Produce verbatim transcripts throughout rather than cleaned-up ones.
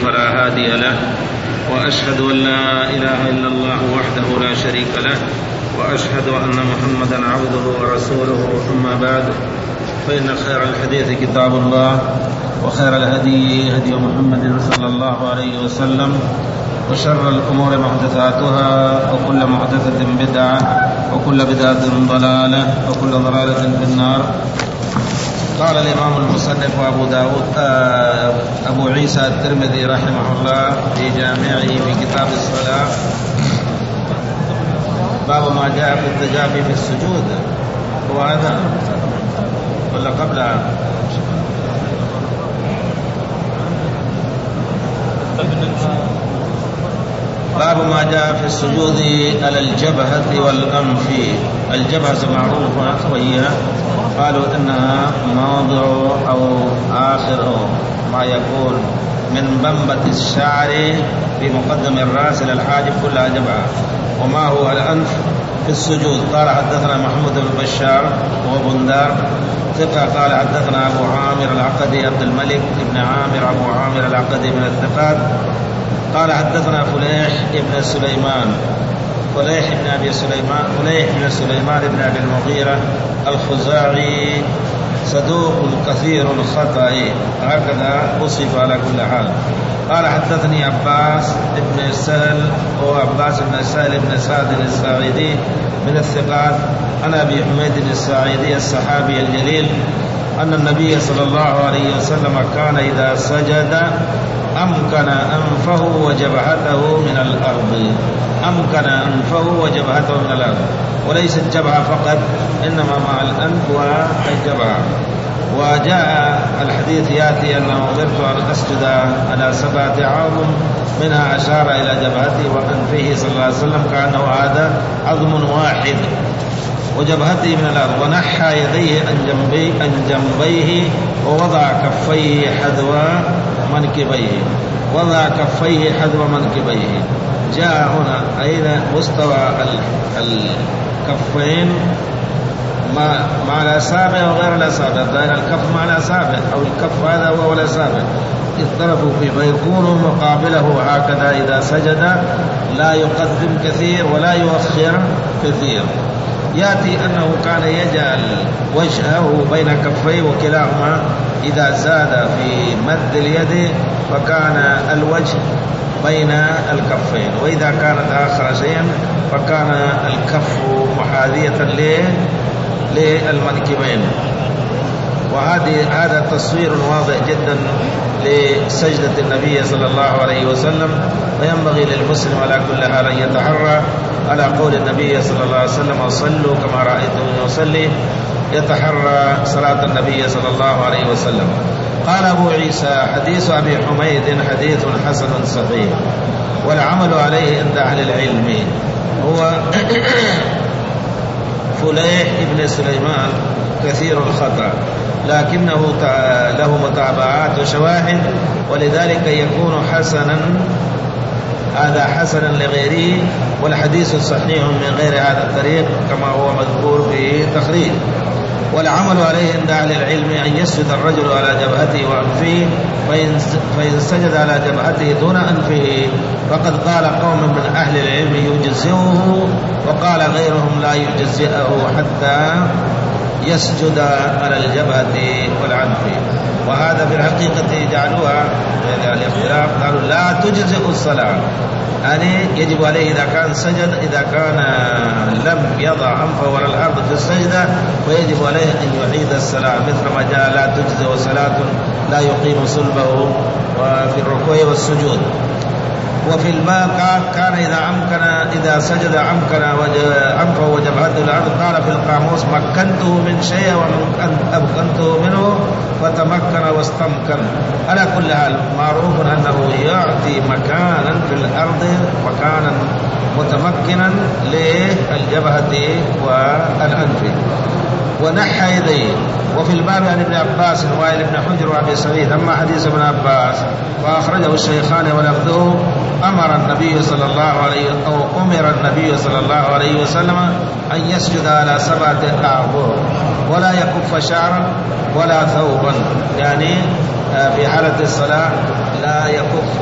فلا هادي له، وأشهد أن لا إله إلا الله وحده لا شريك له، وأشهد أن محمدا عبده ورسوله. أما بعد، فإن خير الحديث كتاب الله، وخير الهدي هدي محمد صلى الله عليه وسلم، وشر الأمور محدثاتها، وكل محدثة بدعة، وكل بدعة ضلالة، وكل ضلالة في النار. قال الإمام المصنف أبو داود أبو عيسى الترمذي رحمه الله في جامعه في كتاب الصلاة: باب ما جاء في التجافي في السجود. وهذا ولا قبلها؟ باب ما جاء في السجود على الجبهة والأنف. الجبهة معروفة، وهي قالوا إنها موضع أو آخر ما يكون من بنبة الشعر في مقدم الرأس إلى الحاجب كلها جبهة. وما هو الأنف في السجود؟ قال حدثنا محمود بن بشار وبندار ثقة قال حدثنا أبو عامر العقدي عبد الملك بن عامر أبو عامر العقدي من الثقات قال حدثنا فليح بن سليمان فليح بن أبي سليمان فليح بن سليمان بن أبي المغيرة الخزاعي صدوق كثير الخطأ، هكذا وصف على كل حال. قال حدثني عباس بن سهل هو عباس بن سهل بن سعد الساعدي من الثقات عن أبي حميد الساعدي الصحابي الجليل أن النبي صلى الله عليه وسلم كان إذا سجد أمكن أنفه وجبهته من الأرض. أمكن أنفه وجبهته من الأرض، وليس الجبهة فقط، إنما مع الأنف والجبهة. وجاء الحديث يأتي أنه أمرت أن أسجد على سبعة أعظم، منها أشار إلى جبهته وأنفه صلى الله عليه وسلم كأنه هذا عظم واحد، وجبهته من الأرض. ونحى يديه عن جنبيه, عن جنبيه ووضع كفيه حذو منكبيه وضع كفيه حذو منكبيه. جاء هنا أين مستوى الكفين مع الأصابع وغير الأصابع، بين الكف مع الأصابع أو الكف هذا هو الأصابع اضطربوا فيه، فيكون مقابله هكذا إذا سجد، لا يقدم كثير ولا يؤخر كثير. يأتي أنه كان يجعل وجهه بين كفيه وكلاهما إذا زاد في مد اليد فكان الوجه بين الكفين، وإذا كانت آخر شيئا فكان الكف محاذية للمنكبين. وهذه هذا تصوير واضح جدا لسجدة النبي صلى الله عليه وسلم، وينبغي للمسلم على كل حال أن يتحرى على قول النبي صلى الله عليه وسلم: صلوا كما رأيتم يصلي، يتحرى صلاة النبي صلى الله عليه وسلم. قال أبو عيسى: حديث أبي حميد حديث حسن صحيح، والعمل عليه عند أهل العلم. هو فليح ابن سليمان كثير الخطأ، لكنه له متابعات وشواهد، ولذلك يكون حسنا، هذا حسنا لغيره، والحديث صحيح من غير هذا الطريق كما هو مذكور في تخريج. والعمل عليه عند أهل العلم أن يسجد الرجل على جبهته وأنفه، فإن سجد على جبهته دون أنفه فقد قال قوم من أهل العلم يجزئه، وقال غيرهم لا يجزئه حتى يسجد على الجبهة والعنف. وهذا في الحقيقة جعلوها الاختلاف، قالوا لا تجزئ الصلاة، يعني يجب عليه إذا كان سجد، إذا كان لم يضع أنفه على الأرض في السجدة فيجب عليه أن يعيد الصلاة، مثل ما جاء لا تجزئ صلاة لا يقيم صلبه وفي الركوع والسجود. وفي الباب كان إذا أمكن إذا سجد أمكن أنفه وجبهته الأرض. قال في القاموس: مكنته من شيء وأمكنته منه فتمكن واستمكن. على كل حال معروف أنه يعطي مكانا في الأرض مكانا متمكنا للجبهة والأنف. ونحى يديه. وفي الباب عن ابن عباس وائل بن حجر وابي سعيد. اما حديث ابن عباس فاخرجه الشيخان ولفظه: امر النبي صلى الله عليه او امر النبي صلى الله عليه وسلم ان يسجد على سبعه اعضاء ولا يكف شعرا ولا ثوبا، يعني في حالة الصلاة لا يكف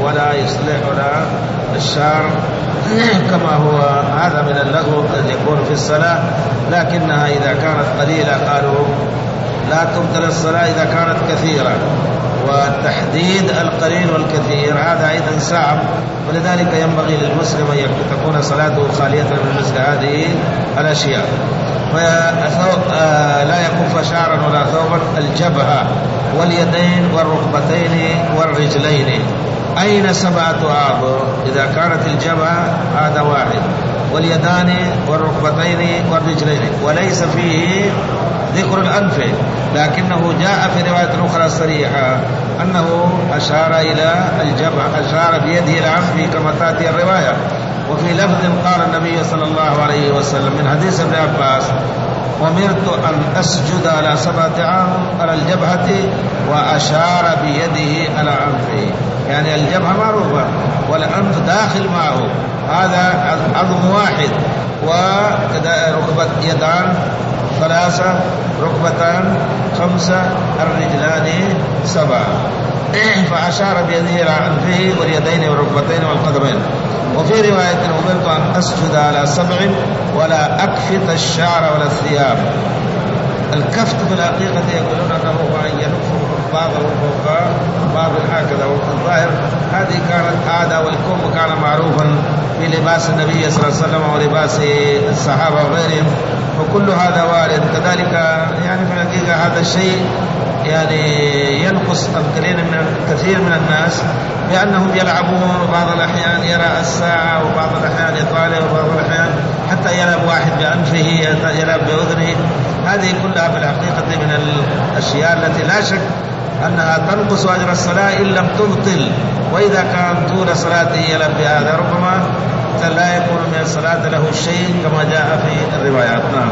ولا يصلح ولا الشعر كما هو هذا من اللغو قد يكون في الصلاة، لكنها إذا كانت قليلة قالوا لا تبطل الصلاة إذا كانت كثيرة، وتحديد القليل والكثير هذا أيضا صعب، ولذلك ينبغي للمسلم أن تكون صلاته خالية من مثل هذه الأشياء. لا يكف شعرا ولا ثوبا، الجبهة واليدين والركبتين والرجلين. أين سبعة أعضاء؟ إذا كانت الجبهة هذا واحد، واليدان والركبتين والرجلين، وليس فيه ذكر الأنف، لكنه جاء في رواية أخرى صريحة أنه أشار إلى الجبهة، أشار بيده إلى عنفه كما تأتي الرواية. وفي لفظ قال النبي صلى الله عليه وسلم من حديث ابن عباس: أمرت أن أسجد على سبعة أعضاء على الجبهة، وأشار بيده على عنفه، يعني الجبهة معروفة والأنف داخل معه، هذا عظم واحد، وركبة يدان ثلاثة، ركبتان خمسة، الرجلان سبعة، فأشار بيده إلى عنفه واليدين والركبتين والقدمين. وفي رواية: أمرت أن أسجد على سبع ولا أكفت الشعر ولا الثياب. الكفت في الحقيقة يقولون أنه هو أن يلف بعضه فوق بعض هكذا، والظاهر هذه كانت عادة، والكم كان معروفا في لباس النبي صلى الله عليه وسلم ولباس الصحابة وغيرهم، وكل هذا وارد. كذلك يعني في الحقيقة هذا الشيء يعني ينقص الكثير من كثير من الناس، لأنهم يلعبون، وبعض الأحيان يرى الساعة، وبعض الأحيان يطالع، وبعض الأحيان حتى يلعب واحد بأنفه، يلعب بأذنه. هذه كلها في الحقيقة من الأشياء التي لا شك أنها تنقص أجر الصلاة إن لم تبطل، وإذا كان طول صلاته يلعب بهذا ربما لا يكون من الصلاة له شيء كما جاء في الروايات. نعم.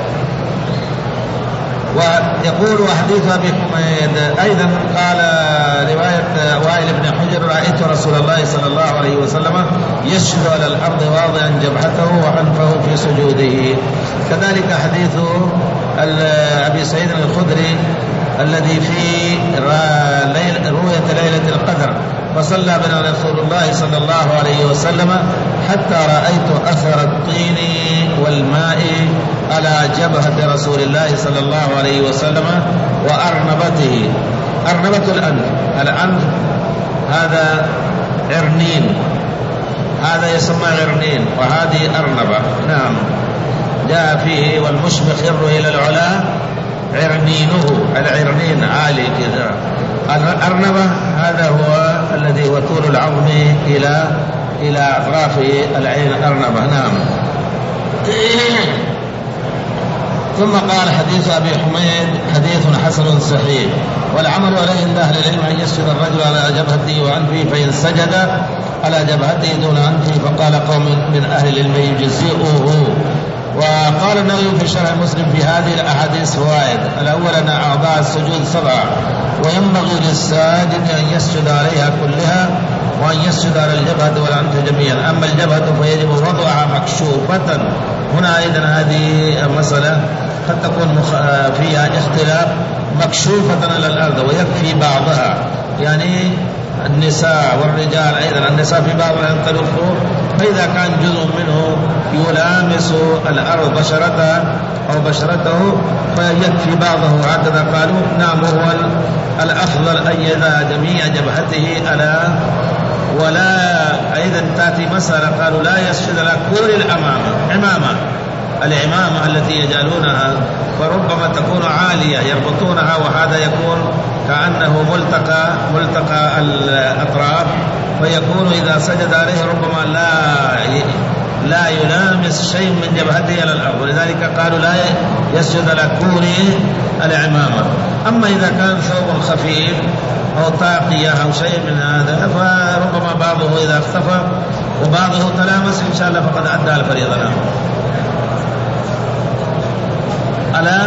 ويقول حديث أبي حميد أيضا قال رواية وائل بن حجر: رأيت رسول الله صلى الله عليه وسلم يسجد على الأرض واضعا جبهته وأنفه في سجوده. كذلك حديث أبي سعيد الخدري الذي في رؤية ليلة القدر: فصلى بنا رسول الله صلى الله عليه وسلم حتى رأيت أثر الطين والماء على جبهة رسول الله صلى الله عليه وسلم وأرنبته. أرنبة الأنف، الأنف هذا عرنين، هذا يسمى عرنين، وهذه أرنبة. نعم، جاء فيه: والمشمخ ير إلى العلا عرنينه، العرنين عالي كذا. الأرنبة هذا هو الذي هو طول العظم إلى إلى أطراف العين، أرنبة. نعم. ثم قال: حديث أبي حميد حديث حسن صحيح، والعمل عليه عند أهل العلم أن يسجد الرجل على جبهته وأنفه، فإن سجد على جبهته دون أنفه فقال قوم من أهل العلم يجزئه. وقال النووي في شرح مسلم في هذه الأحاديث فوائد: الأول أن أعضاء السجود سبعة، وينبغي للساجد أن يسجد عليها كلها، وأن يسجد على الجبهة والأنف جميعا. أما الجبهة فيجب وضعها مكشوفة. هنا أيضا هذه مسألة قد تكون فيها اختلاف، مكشوفة على الأرض، ويكفي بعضها، يعني النساء والرجال أيضا، النساء في بعض ينطلقوا، فإذا كان جزء منه يلامس الأرض بشرتها أو بشرته فيكفي بعضه، هكذا قالوا. نعم، هو الأفضل أن يضع جميع جبهته على، ولا أيضا تأتي مسألة قالوا لا يسجد على كل الأمامة، عمامة العمامة التي يجعلونها، فربما تكون عالية يربطونها، وهذا يكون كأنه ملتقى ملتقى الأطراف، فيكون إذا سجد عليه ربما لا لا يلامس شيء من جبهته على الأرض، ولذلك قالوا لا يسجد على كل العمامة. أما إذا كان ثوب خفيف أو طاقية أو شيء من هذا فربما بعضه إذا اختفى وبعضه تلامس إن شاء الله فقد أدى الفريضة. له ألا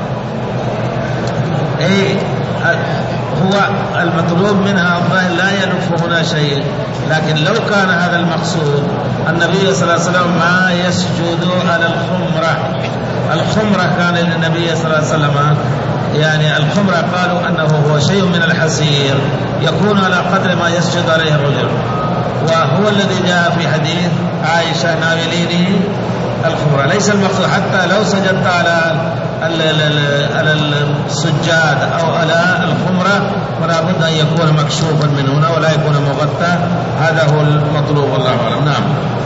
أي هو المطلوب منها الظاهر لا يلف هنا شيء، لكن لو كان هذا المقصود النبي صلى الله عليه وسلم ما يسجد على الخمرة. الخمرة كان للنبي صلى الله عليه وسلم يعني الخمرة قالوا أنه هو شيء من الحسير يكون على قدر ما يسجد عليه الرجل، وهو الذي جاء في حديث عائشة ناوليني الخمرة. ليس المقصود حتى لو سجدت على على السجاد أو على الخمرة فلا بد أن يكون مكشوفا من هنا ولا يكون مغطى، هذا هو المطلوب والله أعلم. نعم.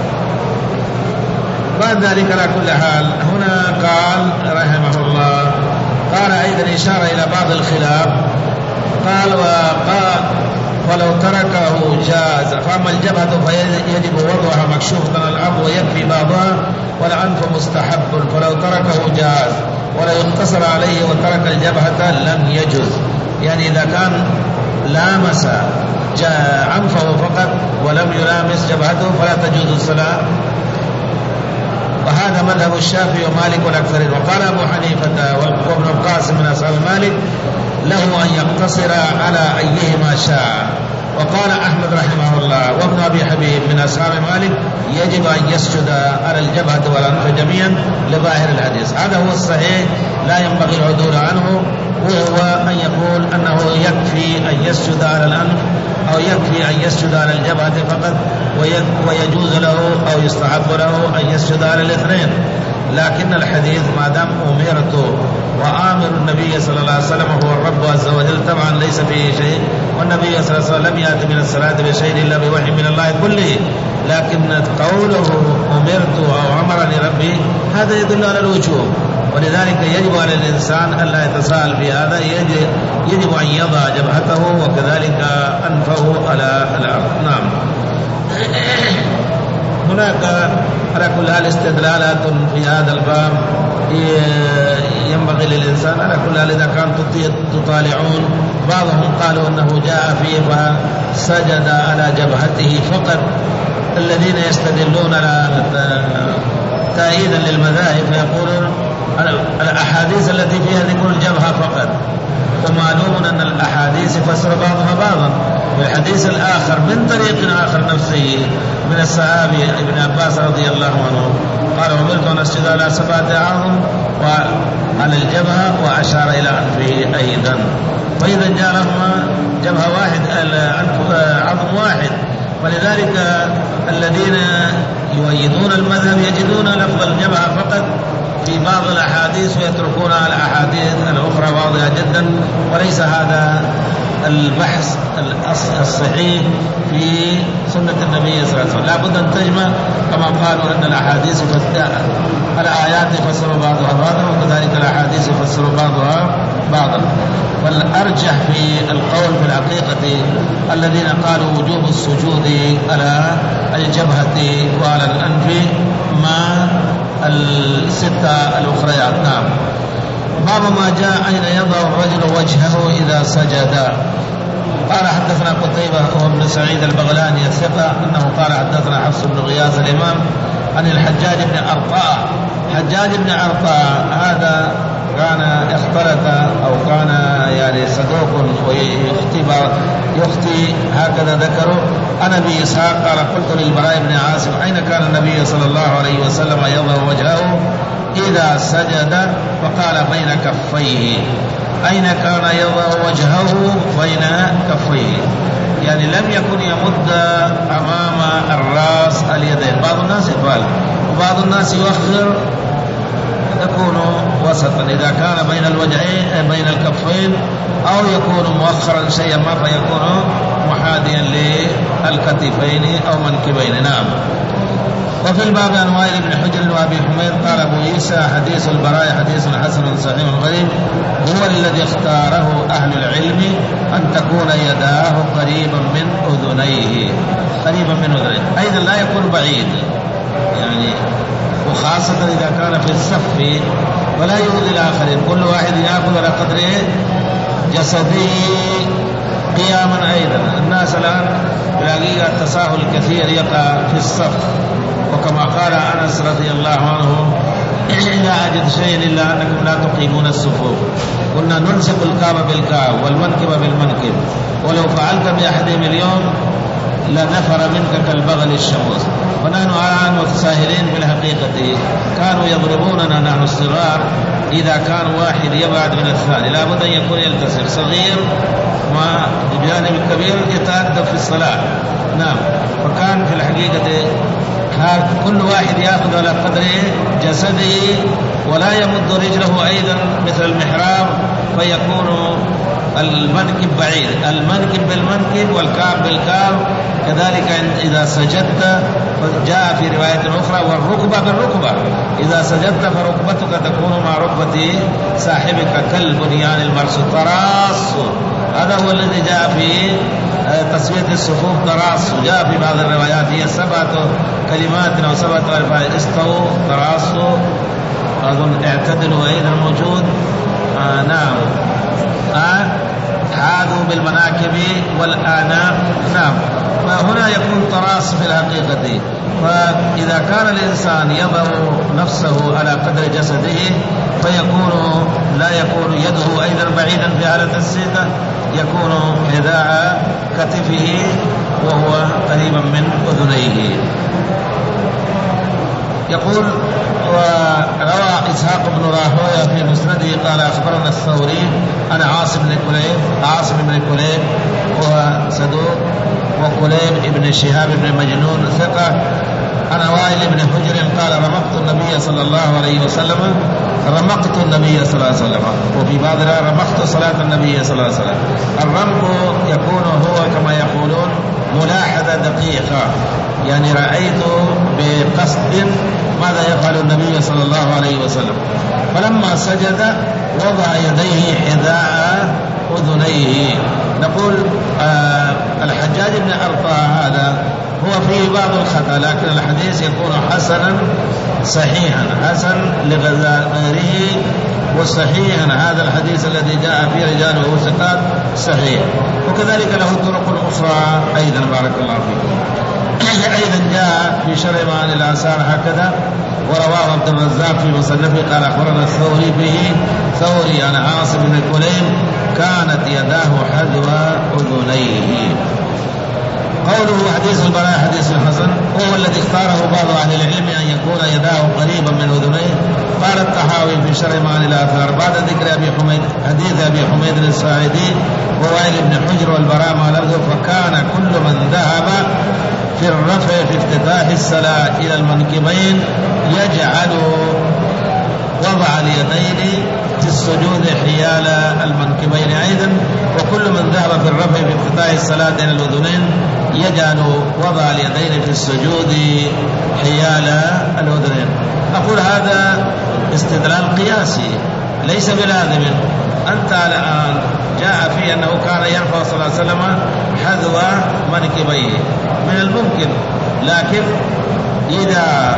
بعد ذلك على كل حال هنا قال رحمه الله، قال أيضا إشارة إلى بعض الخلاف، قال وقال ولو تركه جاز، فأما الجبهة فيجب وضعها مكشوفة على الأرض ويكفي بعضها، والأنف مستحب فلو تركه جاز، ولا يقتصر عليه وترك الجبهة لم يجز. يعني إذا كان لامس أنفه فقط ولم يلامس جبهته فلا تجوز الصلاة، وهذا مذهب الشافعي ومالك والأكثرين. وقال أبو حنيفة وابن القاسم من أصحاب مالك له أن يقتصر على أيهما شاء. وقال أحمد رحمه الله وابن أبي حبيب من أصحاب مالك يجب أن يسجد على الجبهة والأنف جميعا لظاهر الحديث. هذا هو الصحيح لا ينبغي العدول عنه، وهو أن يقول أنه يكفي أن يسجد على الأنف أو يكفي أن يسجد على الجبهة فقط، ويجوز له أو يستحب له أن يسجد على الاثنين. لكن الحديث ما دام أمرت وآمر النبي صلى الله عليه وسلم هو الرب عز وجل طبعا ليس فيه شيء، والنبي صلى الله عليه وسلم لم يأتي من الصلاة بشيء إلا بوحي من الله كله، لكن قوله أمرت أو أمرني ربي هذا يدل على الوجوب، ولذلك يجب على الإنسان ألا يتساهل في هذا، يجب أن يضع جبهته وكذلك أنفه على الأرض. نعم. هناك على كل حال استدلالات في هذا الباب ينبغي للإنسان على كل حال إذا كان تطالعون، بعضهم قالوا أنه جاء فيه فسجد على جبهته فقط، الذين يستدلون على تأييدا للمذاهب فيقولون الأحاديث التي فيها ذكر الجبهة فقط، ومعلوم أن الأحاديث يفسر بعضها بعضا. والحديث الآخر من طريق آخر نفسه من الصحابي ابن عباس رضي الله عنه قال أمرت أن أسجد على سبعة أعظم وعلى الجبهة وأشار إلى أنفه أيضا. فإذا جاء لهما جبهة واحد عظم واحد، ولذلك الذين يؤيدون المذهب يجدون لفظ الجبهة فقط في بعض الأحاديث ويتركون الأحاديث الأخرى واضحة جدا، وليس هذا البحث الصحيح في سنة النبي صلى الله عليه وسلم. لا بد أن تجمع كما قالوا أن الأحاديث الآيات يفسر بعضها بعضا وكذلك الأحاديث يفسر بعضها بعضا. والأرجح في القول في الحقيقة الذين قالوا وجوب السجود على الجبهة وعلى الأنف مع الستة الأخريات. نعم. باب ما جاء أين يضع الرجل وجهه إذا سجد. قال حدثنا قتيبة وابن سعيد البغلاني الثقة أنه قال حدثنا حفص بن غياث الإمام عن الحجاج بن أرطاء. حجاج بن أرطاء هذا كان اختلط أو كان يعني صدوق ويخطي يخطي هكذا ذكره. أنا أبي إسحاق قال قلت للبراء بن عاصم أين كان النبي صلى الله عليه وسلم يضع وجهه إذا سجد؟ فقال بين كفيه. أين كان يضع وجهه؟ بين كفيه، يعني لم يكن يمد أمام الرأس اليدين. بعض الناس يفعل وبعض الناس يؤخر يكون وسطا إذا كان بين الوجهين بين الكفين، أو يكون مؤخرا شيئا ما فيكون محاذيا للكتفين أو منكبين. نعم. وفي الباب عن وائل بن حجر وابي حميد قال ابو عيسى حديث البراء حديث حسن صحيح غريب، هو الذي اختاره اهل العلم ان تكون يداه قريبا من اذنيه قريبا من اذنيه ايضا لا يكون بعيد، يعني وخاصة اذا كان في الصف ولا يؤذي الاخرين، كل واحد ياخذ على قدر جسده قياما. ايضا الناس الان بلاقي التساهل الكثير يقع في الصف، وكما قال أنس رضي الله عنه لا أجد شيء إلا أنكم لا تقيمون الصفوف، قلنا نلصق الكعب بالكعب والمنكب بالمنكب، ولو فعلت بأحدهم اليوم لنفر منك كالبغل الشموس. ونحن الآن متساهلين في الحقيقة، كانوا يضربوننا نحن الصغار إذا كان واحد يبعد من الثاني لابد أن يكون يلتصق، صغير وجانب كبير يتأدب في الصلاة. نعم. فكان في الحقيقة كل واحد يأخذ على قدر جسده ولا يمد رجله أيضا مثل المحراب فيكون المنكب بعيد، المنكب بالمنكب والكعب بالكعب. كذلك إذا سجدت جاء في رواية أخرى والركبة بالركبة، إذا سجدت فركبتك تكون مع ركبة صاحبك كالبنيان المرصوص تراص. هذا هو الذي جاء في تسوية الصفوف تراص. جاء في بعض الروايات هي سبعة كلمات أو سبعة ألفاظ: استووا، تراصوا، أظن اعتدلوا أيضا موجود. آه نعم. آه حاذوا بالمناكب والآناء. نعم. فهنا يكون تراص في الحقيقة. فإذا كان الإنسان يضع نفسه على قدر جسده فيكون لا يكون يده أيضا بعيدا في حالة السجدة، يكون حذاء كتفه وهو قريبا من أذنيه. يقول: وروى إسحاق بن راهويه في مسنده قال: أخبرنا الثوري عن عاصم بن كليب عاصم بن كليب وهو صدوق، وكليب بن شهاب بن مجنون ثقة، عن وائل بن حجر قال: رمقت النبي صلى الله عليه وسلم رمقت النبي صلى الله عليه وسلم. وفي بعضها رمقت صلاة النبي صلى الله عليه وسلم. الرمق يكون هو كما يقولون ملاحظة دقيقة، يعني رأيت بقصد ماذا يفعل النبي صلى الله عليه وسلم. فلما سجد وضع يديه حذاء أذنيه. نقول آه الحجاج بن أرطاة هذا هو فيه بعض الخطأ، لكن الحديث يكون حسنا صحيحا، حسن لغيره وصحيحا. هذا الحديث الذي جاء فيه رجاله ثقات صحيح. وكذلك له طرق أخرى أيضا بارك الله فيكم. أيضا جاء في شرع معاني الآثار هكذا. ورواه عبد الرزاق في مصنفه قال: أخبرنا الثوري به ثوري عن عاصم بن كليب كانت يداه حذو أذنيه. قوله حديث البراء حديث الحسن هو الذي اختاره بعض أهل العلم أن يكون يداه قريبا من أذنيه. قال الطحاوي في شرع معاني الآثار بعد ذكر أبي حميد حديث أبي حميد الساعدي ووائل بن حجر والبراء مع لفظه: فكان كل من ذهب في الرفع في افتتاح الصلاة إلى المنكبين يجعل وضع اليدين في السجود حيال المنكبين أيضا. وكل من ذهب في الرفع في افتتاح الصلاة إلى الأذنين يجعل وضع اليدين في السجود حيال الأذنين. أقول هذا استدلال قياسي ليس بلازم. أنت الآن جاء في أنه كان يرفع صلى الله عليه وسلم حذو منكبيه، من الممكن، لكن إذا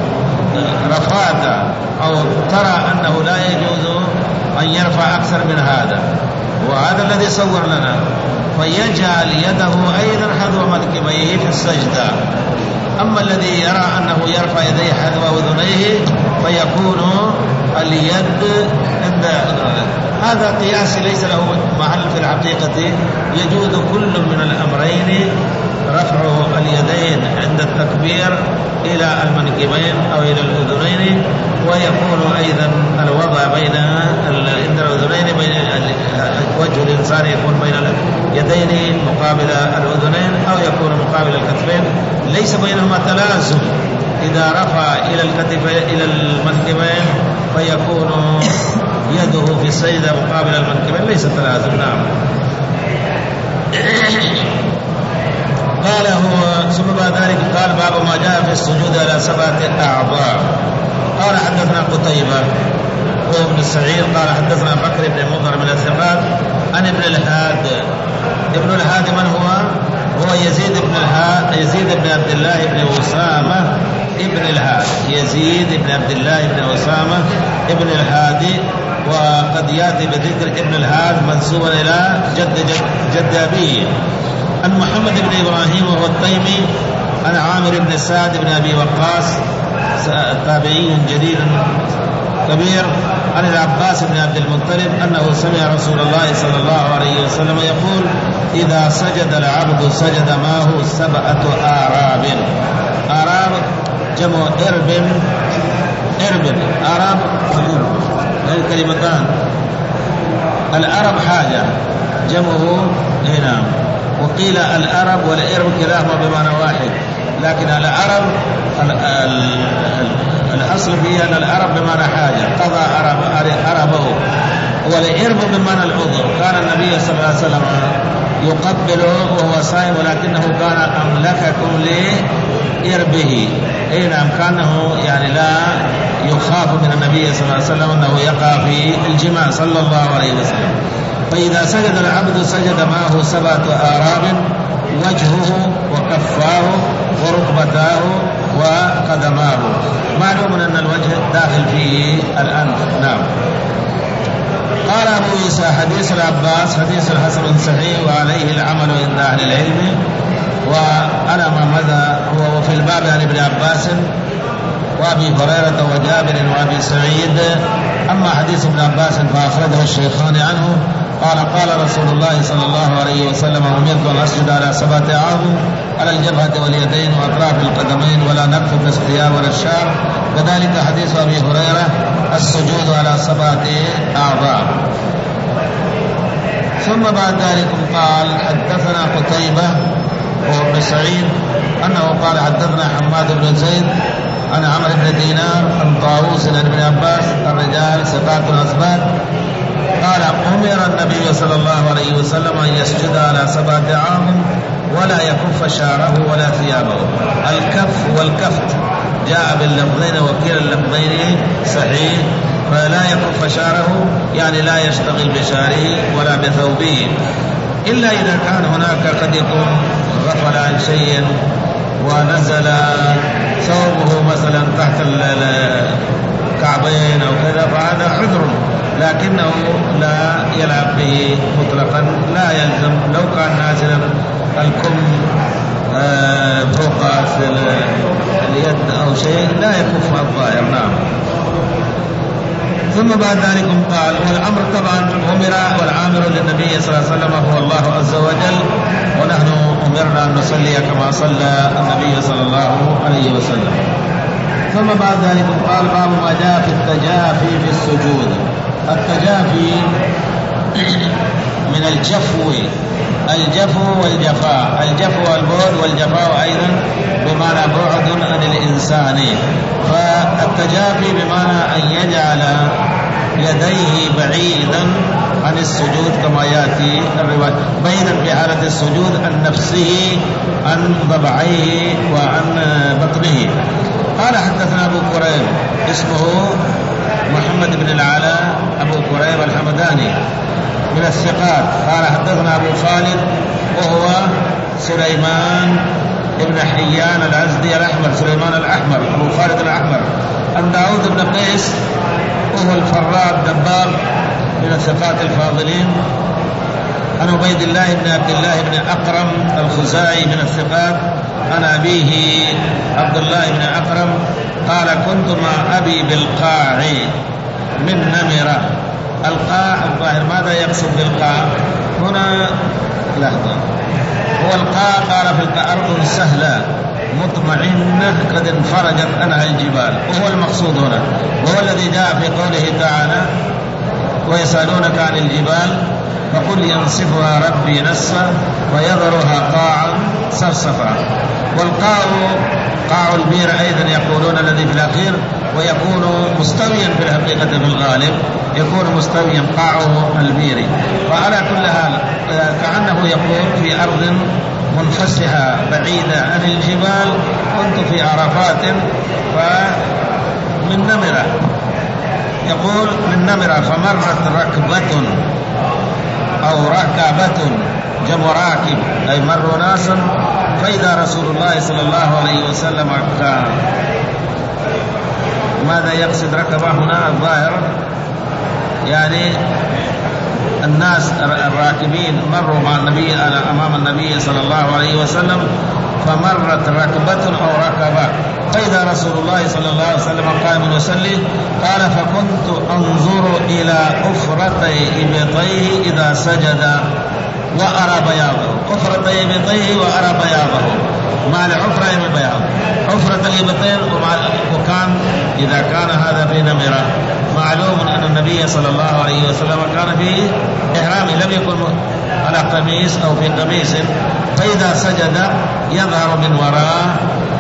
رفعت أو ترى أنه لا يجوز أن يرفع أكثر من هذا، وهذا الذي صور لنا، فيجعل يده أيضا حذو منكبيه في السجدة. أما الذي يرى أنه يرفع يديه حذو أذنيه فيكون اليد عند هذا قياس ليس له محل في الحقيقة. يجوز كل من الأمرين، رفع اليدين عند التكبير إلى المنكبين أو إلى الأذنين، ويكون أيضا الوضع بين عند الأذنين بين وجه الإنسان يكون بين اليدين مقابل الأذنين أو يكون مقابل الكتفين، ليس بينهما تلازم. إذا رفع إلى الكتف إلى المنكبين فيكون يده في السجدة مقابل المنكبين، ليس تلازم. نعم. قال هو ثم بعد ذلك قال: باب ما جاء في السجود على سبعة أعضاء. قال: حدثنا قتيبة هو ابن السعيد قال: حدثنا بكر بن مضر من الثقات عن ابن الهاد. ابن الهاد من هو؟ هو يزيد بن الهاد يزيد بن عبد الله بن أسامة ابن الهاد يزيد بن عبد الله بن أسامة ابن الهادي. وقد يأتي بذكر ابن الهاد منسوبا إلى جد جد, جد أبيه. عن محمد بن إبراهيم وهو التيمي عن عامر بن سعد بن أبي وقاص تابعي جليل كبير عن العباس بن عبد المطلب أنه سمع رسول الله صلى الله عليه وسلم يقول إذا سجد العبد سجد معه سبعة آراب. آراب جمع إرب، إرب آراب الكلمتان. العرب حاجة جمعه هنا، وقيل العرب والإرب كلاهما بمعنى واحد، لكن العرب الأصل فيها أن العرب بمعنى حاجة قضى عربه، والإرب بمعنى العذر. كان النبي صلى الله عليه وسلم يقبله وهو صائم، ولكنه كان أملككم لإربه. أي نعم، كانه يعني لا يخاف من النبي صلى الله عليه وسلم أنه يقع في الجماع صلى الله عليه وسلم. فإذا سجد العبد سجد معه سبعة آراب، وجهه وكفاه وركبتاه وقدماه. معلوم أن الوجه داخل فيه الأنف. نعم. قال أبو عيسى حديث العباس حديث حسن صحيح وعليه العمل عند أهل العلم. وأنا ما مدى هو وفي الباب عن ابن عباس وأبي هريرة وجابر وأبي سعيد. أما حديث ابن عباس فأخرجه الشيخان عنه قال قال رسول الله صلى الله عليه وسلم أمرت أن أسجد على سبعة أعظم، على الجبهة واليدين وأطراف القدمين، ولا نكف الثياب ولا الشعر. وذلك حديث أبي هريرة السجود على سبعة أعظام. ثم بعد ذلك قال حدثنا قتيبة وابن سعيد أنه قال حدثنا حماد بن زيد عن عمرو بن دينار عن طاووس عن ابن عباس الرجال ثقات أثبات قال أمر النبي صلى الله عليه وسلم أن يسجد على سبعة أعظم ولا يكف شعره ولا ثيابه. الكف والكفت جاء باللفظين وكلا اللفظين صحيح. فلا يكف شعره يعني لا يشتغل بشعره ولا بثوبه، إلا إذا كان هناك قد يكون غفل عن شيء ونزل ثوبه مثلا تحت الكعبين أو كذا فهذا عذر، لكنه لا يلعب به مطلقا، لا يلزم. لو كان نازلا الكم فوق اليد أو شيء لا يكف الظاهر. نعم. ثم بعد ذلك قال والأمر طبعا أمر والعامر للنبي صلى الله عليه وسلم هو الله عز وجل، ونحن أمرنا أن نصلي كما صلى النبي صلى الله عليه وسلم. ثم بعد ذلك قال باب ما جاء في التجافي في السجود. التجافي من الجفو، الجفو والجفاء. الجفو والبعد والجفاء أيضا بمعنى بعد عن الإنسان. فالتجافي بمعنى أن يجعل يديه بعيدا عن السجود كما يأتي الرواية، بعيدا في حالة السجود عن نفسه عن ضبعيه وعن بطنه. قال حدثنا أبو كريب اسمه محمد بن العلاء أبو كريب الحمداني من الثقات. قال حدثنا أبو خالد وهو سليمان ابن حيان العزدي الأحمر، سليمان الأحمر أبو خالد الأحمر. عن داود بن قيس وهو الفراء الدبار من الثقات الفاضلين. عن عبيد الله بن عبد الله بن أقرم الخزاعي من الثقات. عن أبيه عبد الله بن أقرم قال كنت مع أبي بالقاع من نمرة. القاع الظاهر ماذا يقصد بالقاع هنا؟ لحظة. هو القاع قال في أرض سهلة مطمئنة قد انفرجت عنها الجبال، وهو المقصود هنا، وهو الذي جاء في قوله تعالى ويسألونك عن الجبال فقل ينسفها ربي نسفا ويذرها قاعا صفصفا. والقاع قاع البير أيضا يقولون الذي في الأخير، ويكون مستويا في الحقيقة في الغالب يكون مستويا قاعه البير. وعلى كل حال كأنه يقول في أرض منفسحة بعيدة عن الجبال كنت في عرفات فمن نمرة، يقول من نمرة فمرت ركبة أو ركبة جمع راكب أي مروا ناسا فإذا رسول الله صلى الله عليه وسلم كان. ماذا يقصد ركبة هنا؟ الظاهر يعني الناس الراكبين مروا مع النبي أمام النبي صلى الله عليه وسلم فمرت ركبة أو ركبة فإذا رسول الله صلى الله عليه وسلم قائم يصلي قال فكنت أنظر إلى أفرتي إبطيه إذا سجد وأرى بياضه. أفرتي إبطيه وأرى بياضه، مع العفرة من البياض، عفرة الإبطين وكان إذا كان هذا في نمرة. معلوم أن النبي صلى الله عليه وسلم كان في إحرام، لم يكن على قميص أو في قميص، فإذا سجد يظهر من وراء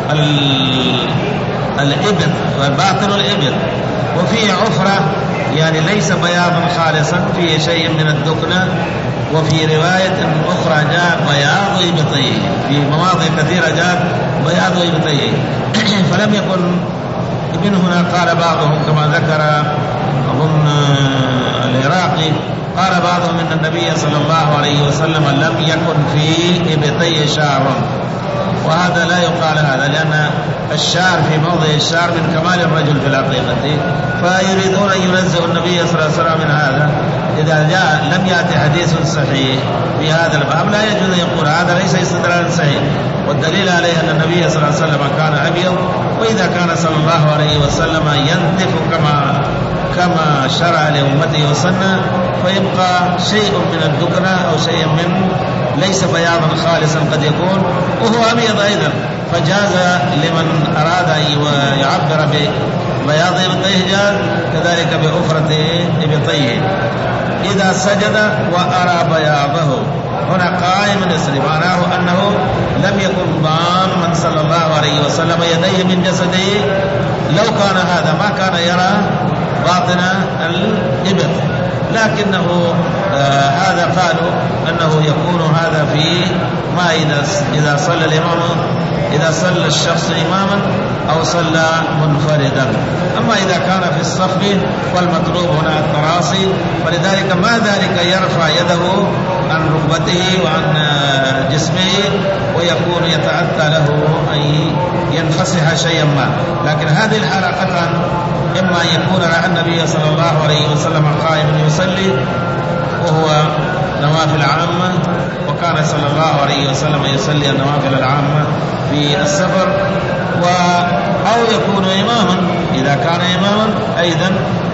الإبط وباطن الإبط، وفيه عفرة يعني ليس بياضا خالصا، فيه شيء من الدكنة. وفي رواية أخرى جاء بياض إبطيه، في مواضع كثيرة جاء بياض إبطيه. فلم يكن من هنا قال بعضهم كما ذكر أظن العراقي قال بعضهم أن النبي صلى الله عليه وسلم لم يكن في إبطيه شعر، وهذا لا يقال هذا، لأن الشعر في موضع الشعر من كمال الرجل في الحقيقة، فيريدون أن ينزه النبي صلى الله عليه وسلم من هذا. إذا جاء لم يأتي حديث صحيح في هذا الباب لا يجوز أن يقول هذا ليس استدلالا صحيح، والدليل عليه أن النبي صلى الله عليه وسلم كان أبيض، وإذا كان صلى الله عليه وسلم ينتف كما كما شرع لأمته وسنة، فيبقى شيء من الدكنة أو شيء من ليس بياضا خالصا قد يكون، وهو أبيض أيضا، فجاز لمن أراد أن يعبر ببياض إبطيه جاز، كذلك بأفرة إبطيه. إذا سجد وأرى بياضه، هنا قائم يسري، معناه أنه لم يكن ضاما صلى الله عليه وسلم يديه من جسده، لو كان هذا ما كان يرى باطن الإبط، لكنه آه هذا قالوا أنه يكون هذا في ما إذا إذا صلى الإمام إذا صلى الشخص إماما أو صلى منفردا. أما إذا كان في الصف والمطلوب هنا التراصي، فلذلك ما ذلك يرفع يده عن ركبته وعن جسمه ويكون يتأتى له أن ينفسح شيئا ما. لكن هذه الحالة قطعا إما أن يكون رأى النبي صلى الله عليه وسلم قائما يصلي وهو نوافل عامة، وكان صلى الله عليه وسلم يصلي النوافل العامة في السفر، و أو يكون إماما إذا كان إماما أيضا،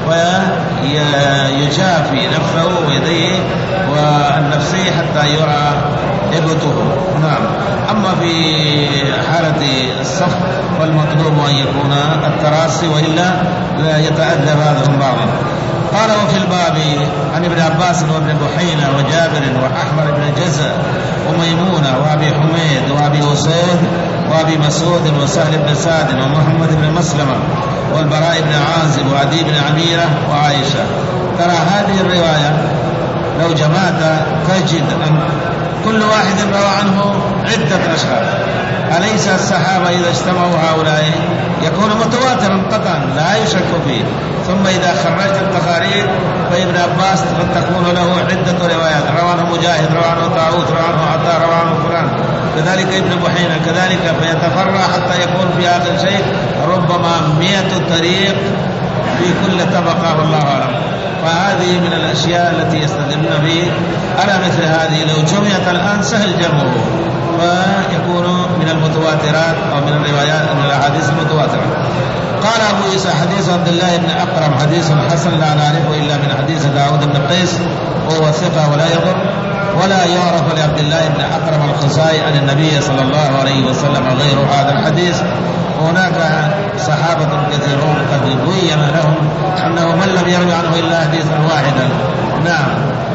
ويجافي نفسه ويديه والنفسي حتى يرى إبطه. نعم. أما في حالة الصف والمطلوب أن يكون التراصي، وإلا لا يتأذى بعضهم بعضا. قال وفي الباب عن ابن عباس وابن بحينة وجابر وأحمر بن جزء وميمونة وأبي حميد وأبي أسيد وأبي مسعود وسهل بن سعد ومحمد بن مسلمة والبراء بن عازب وعدي بن عميرة وعائشة. ترى هذه الرواية لو جمعت تجد أن كل واحد روى عنه عدة أشخاص. أليس الصحابة إذا اجتمعوا هؤلاء يكون متواترا قطعا لا يشك فيه؟ ثم إذا خرجت التخاريج فابن عباس قد تكون له عدة روايات، روى عنه مجاهد، روى عنه طاووس، روى عنه عطاء، روى عنه فلان، كذلك ابن بحينة، كذلك فيتفرع حتى يكون في آخر شيء ربما مئة طريق في كل طبقة والله أعلم. فهذه من الأشياء التي يستدلون به على مثل هذه، لو جمعت الآن سهل جمعه فيكون من المتواترات أو من الروايات من الأحاديث المتواترة. قال أبو عيسى حديث عبد الله بن أقرم حديث حسن لا نعرفه إلا من حديث داود بن قيس وهو ثقة ولا يضر، ولا يعرف لعبد الله بن أقرم الخزاعي عن النبي صلى الله عليه وسلم غير هذا الحديث. وهناك صحابة كثيرون قد بين لهم أنه من لم يروي عنه إلا حديثا واحدا. نعم.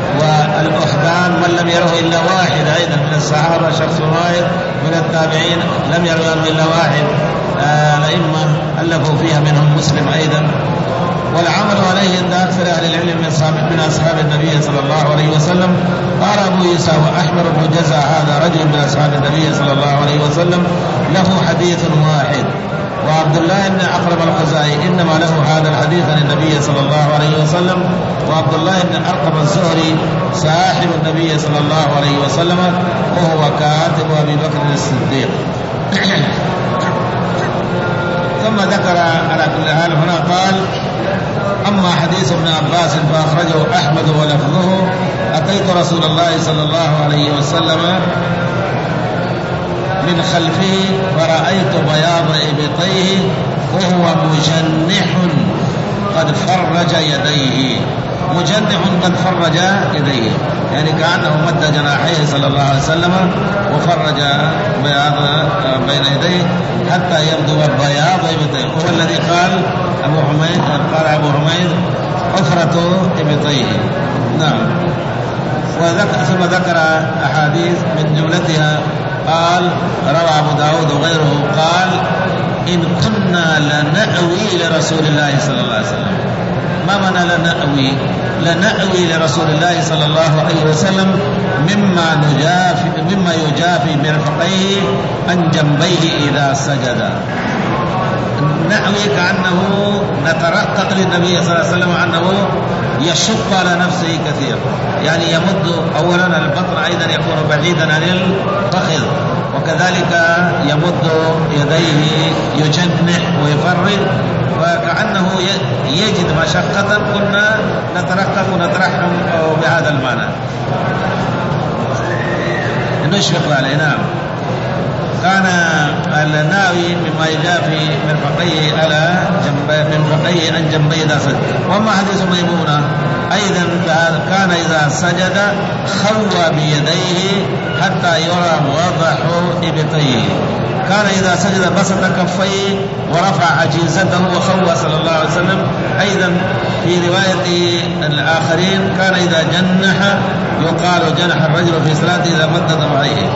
والأحدان من لم يروه إلا واحد أيضا من الصحابة، شخص واحد من التابعين لم يروي عنه إلا واحد. الأئمة آه ألفوا فيها منهم مسلم أيضا. والعمل عليه عند أكثر أهل العلم من أصحاب النبي صلى الله عليه وسلم. قال أبو عيسى وأحمر بن جزء هذا رجل من أصحاب النبي صلى الله عليه وسلم له حديث واحد، وعبد الله بن أقرم الخزاعي إنما له هذا الحديث عن النبي صلى الله عليه وسلم، وعبد الله بن أرقم الزهري صاحب النبي صلى الله عليه وسلم وهو كاتب أبي بكر الصديق. ثم ذكر على كل حال هنا قال أما حديث ابن عباس فأخرجه أحمد ولفظه أتيت رسول الله صلى الله عليه وسلم من خلفه فرأيت بياض إبطيه وهو مجنح قد فرج يديه. مجنح قد فرج يديه يعني كأنه مد جناحيه صلى الله عليه وسلم وفرج بياض بين يديه حتى يبدو بياض إبطيه. هو الذي قال أبو حميد قال أبو حميد عفرة إبطيه. نعم. وذكر ثم ذكر أحاديث من جملتها قال روى أبو داود وغيره قال إن كنا لنأوي لرسول الله صلى الله عليه وسلم. ما معنى لنأوي؟ لنأوي لرسول الله صلى الله عليه وسلم مما نجافي مما يجافي مرفقيه عن جنبيه إذا سجد. نأوي كأنه نترقق للنبي صلى الله عليه وسلم أنه يشق على نفسه كثير، يعني يمد أولا البطن أيضا يكون بعيدا عن الفخذ، وكذلك يمد يديه يجنح ويفرج، وكأنه يجد مشقة كنا نترقق ونترحم بهذا المعنى نشفق عليه. نعم. كان الناوي مما يجافي مرفقيه على جنب مرفقيه عن جنبيه إذا سجد. وما حديث ميمونة أيضا كان إذا سجد خوى بيديه حتى يرى واضح إبطيه. كان إذا سجد بسط كفيه ورفع عجيزته وخوى صلى الله عليه وسلم. أيضا في رواية الآخرين كان إذا جنح يقال جنح الرجل في صلاته إذا مد ذراعيه.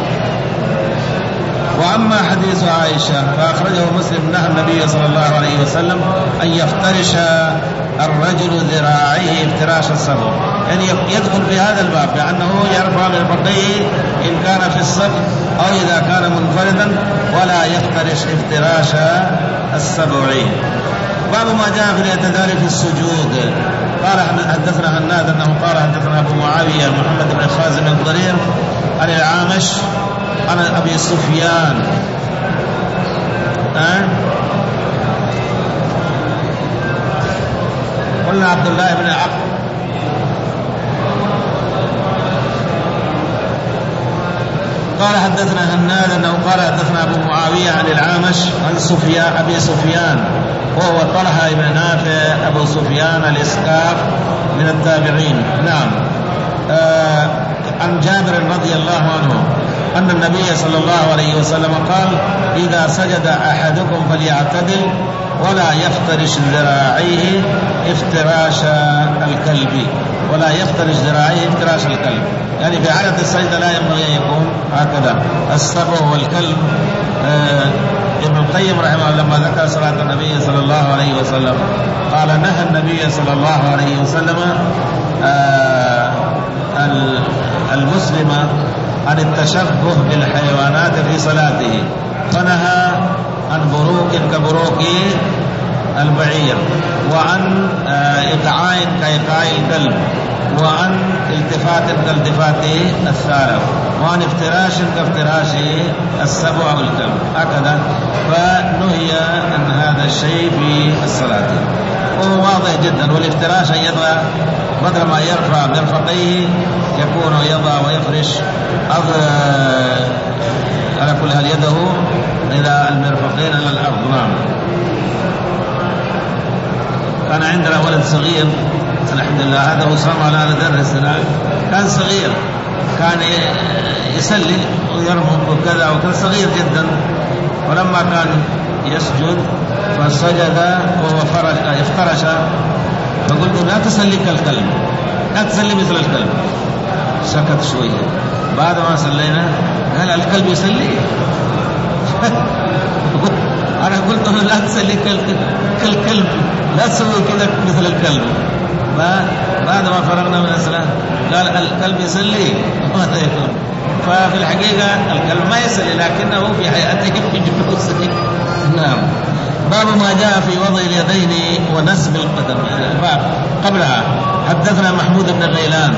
وأما حديث عائشة فأخرجه مسلم نهى النبي صلى الله عليه وسلم أن يفترش الرجل ذراعيه افتراش الصف، يعني يدخل في هذا الباب لأنه يرفع مرفقيه إن كان في الصف أو إذا كان منفردا ولا يفترش افتراش السبعين. باب ما جاء في الاعتدال في السجود. قال حدثنا هناد أنه قال حدثنا أبو معاوية محمد بن خازم الضرير عن العامش عن أبي سفيان أه؟ قلنا عبد الله بن عقل قال حدثنا هناد أنه قال حدثنا أبو معاوية عن العامش عن سفيان أبي سفيان وهو طلحة بن نافع أبو سفيان الإسكاف من التابعين. نعم. آه عن جابر رضي الله عنه أن النبي صلى الله عليه وسلم قال إذا سجد أحدكم فليعتدل ولا يفترش ذراعيه افتراش الكلب ولا يفترش ذراعيه افتراش الكلب، يعني في حالة السجدة لا ينبغي أن يكون هكذا. السبع والكلب. آه ابن القيم رحمه الله لما ذكر صلاة النبي صلى الله عليه وسلم قال نهى النبي صلى الله عليه وسلم آه المسلم عن التشبه بالحيوانات في صلاته، فنهى عن بروك كبروك البعير، وعن إيقاع كإيقاع الكلب، وعن التفات كالتفات الثعلب، وعن افتراش كافتراش السبع أو الكلب، هكذا. فنهي عن هذا الشيء في الصلاة، وهو واضح جدا. والافتراش أن يضع بدل ما يرفع مرفقيه يكون يضع ويفرش على كل هل يده إلى المرفقين على الأرض. نعم. كان عندنا ولد صغير الحمد لله، هذا أسامة على درس، كان صغير كان يسلي ويرمق وكذا وكذا، صغير جدا. ولما كان يسجد فسجد وهو فرج افترش، فقلت لا تسلي كالكلب، لا تسلي مثل الكلب. سكت شوية، بعد ما سلينا قال الكلب يسلي. أنا قلت له لا تسلي كالكلب، لا تسوي كذا مثل الكلب. بعد ما فرغنا من الصلاة قال الكلب يسلي. ففي الحقيقة الكلب ما يسلي، لكنه في حياته يسلي. نعم. باب ما جاء في وضع اليدين ونسب القدم. الباب قبلها حدثنا محمود بن غيلان.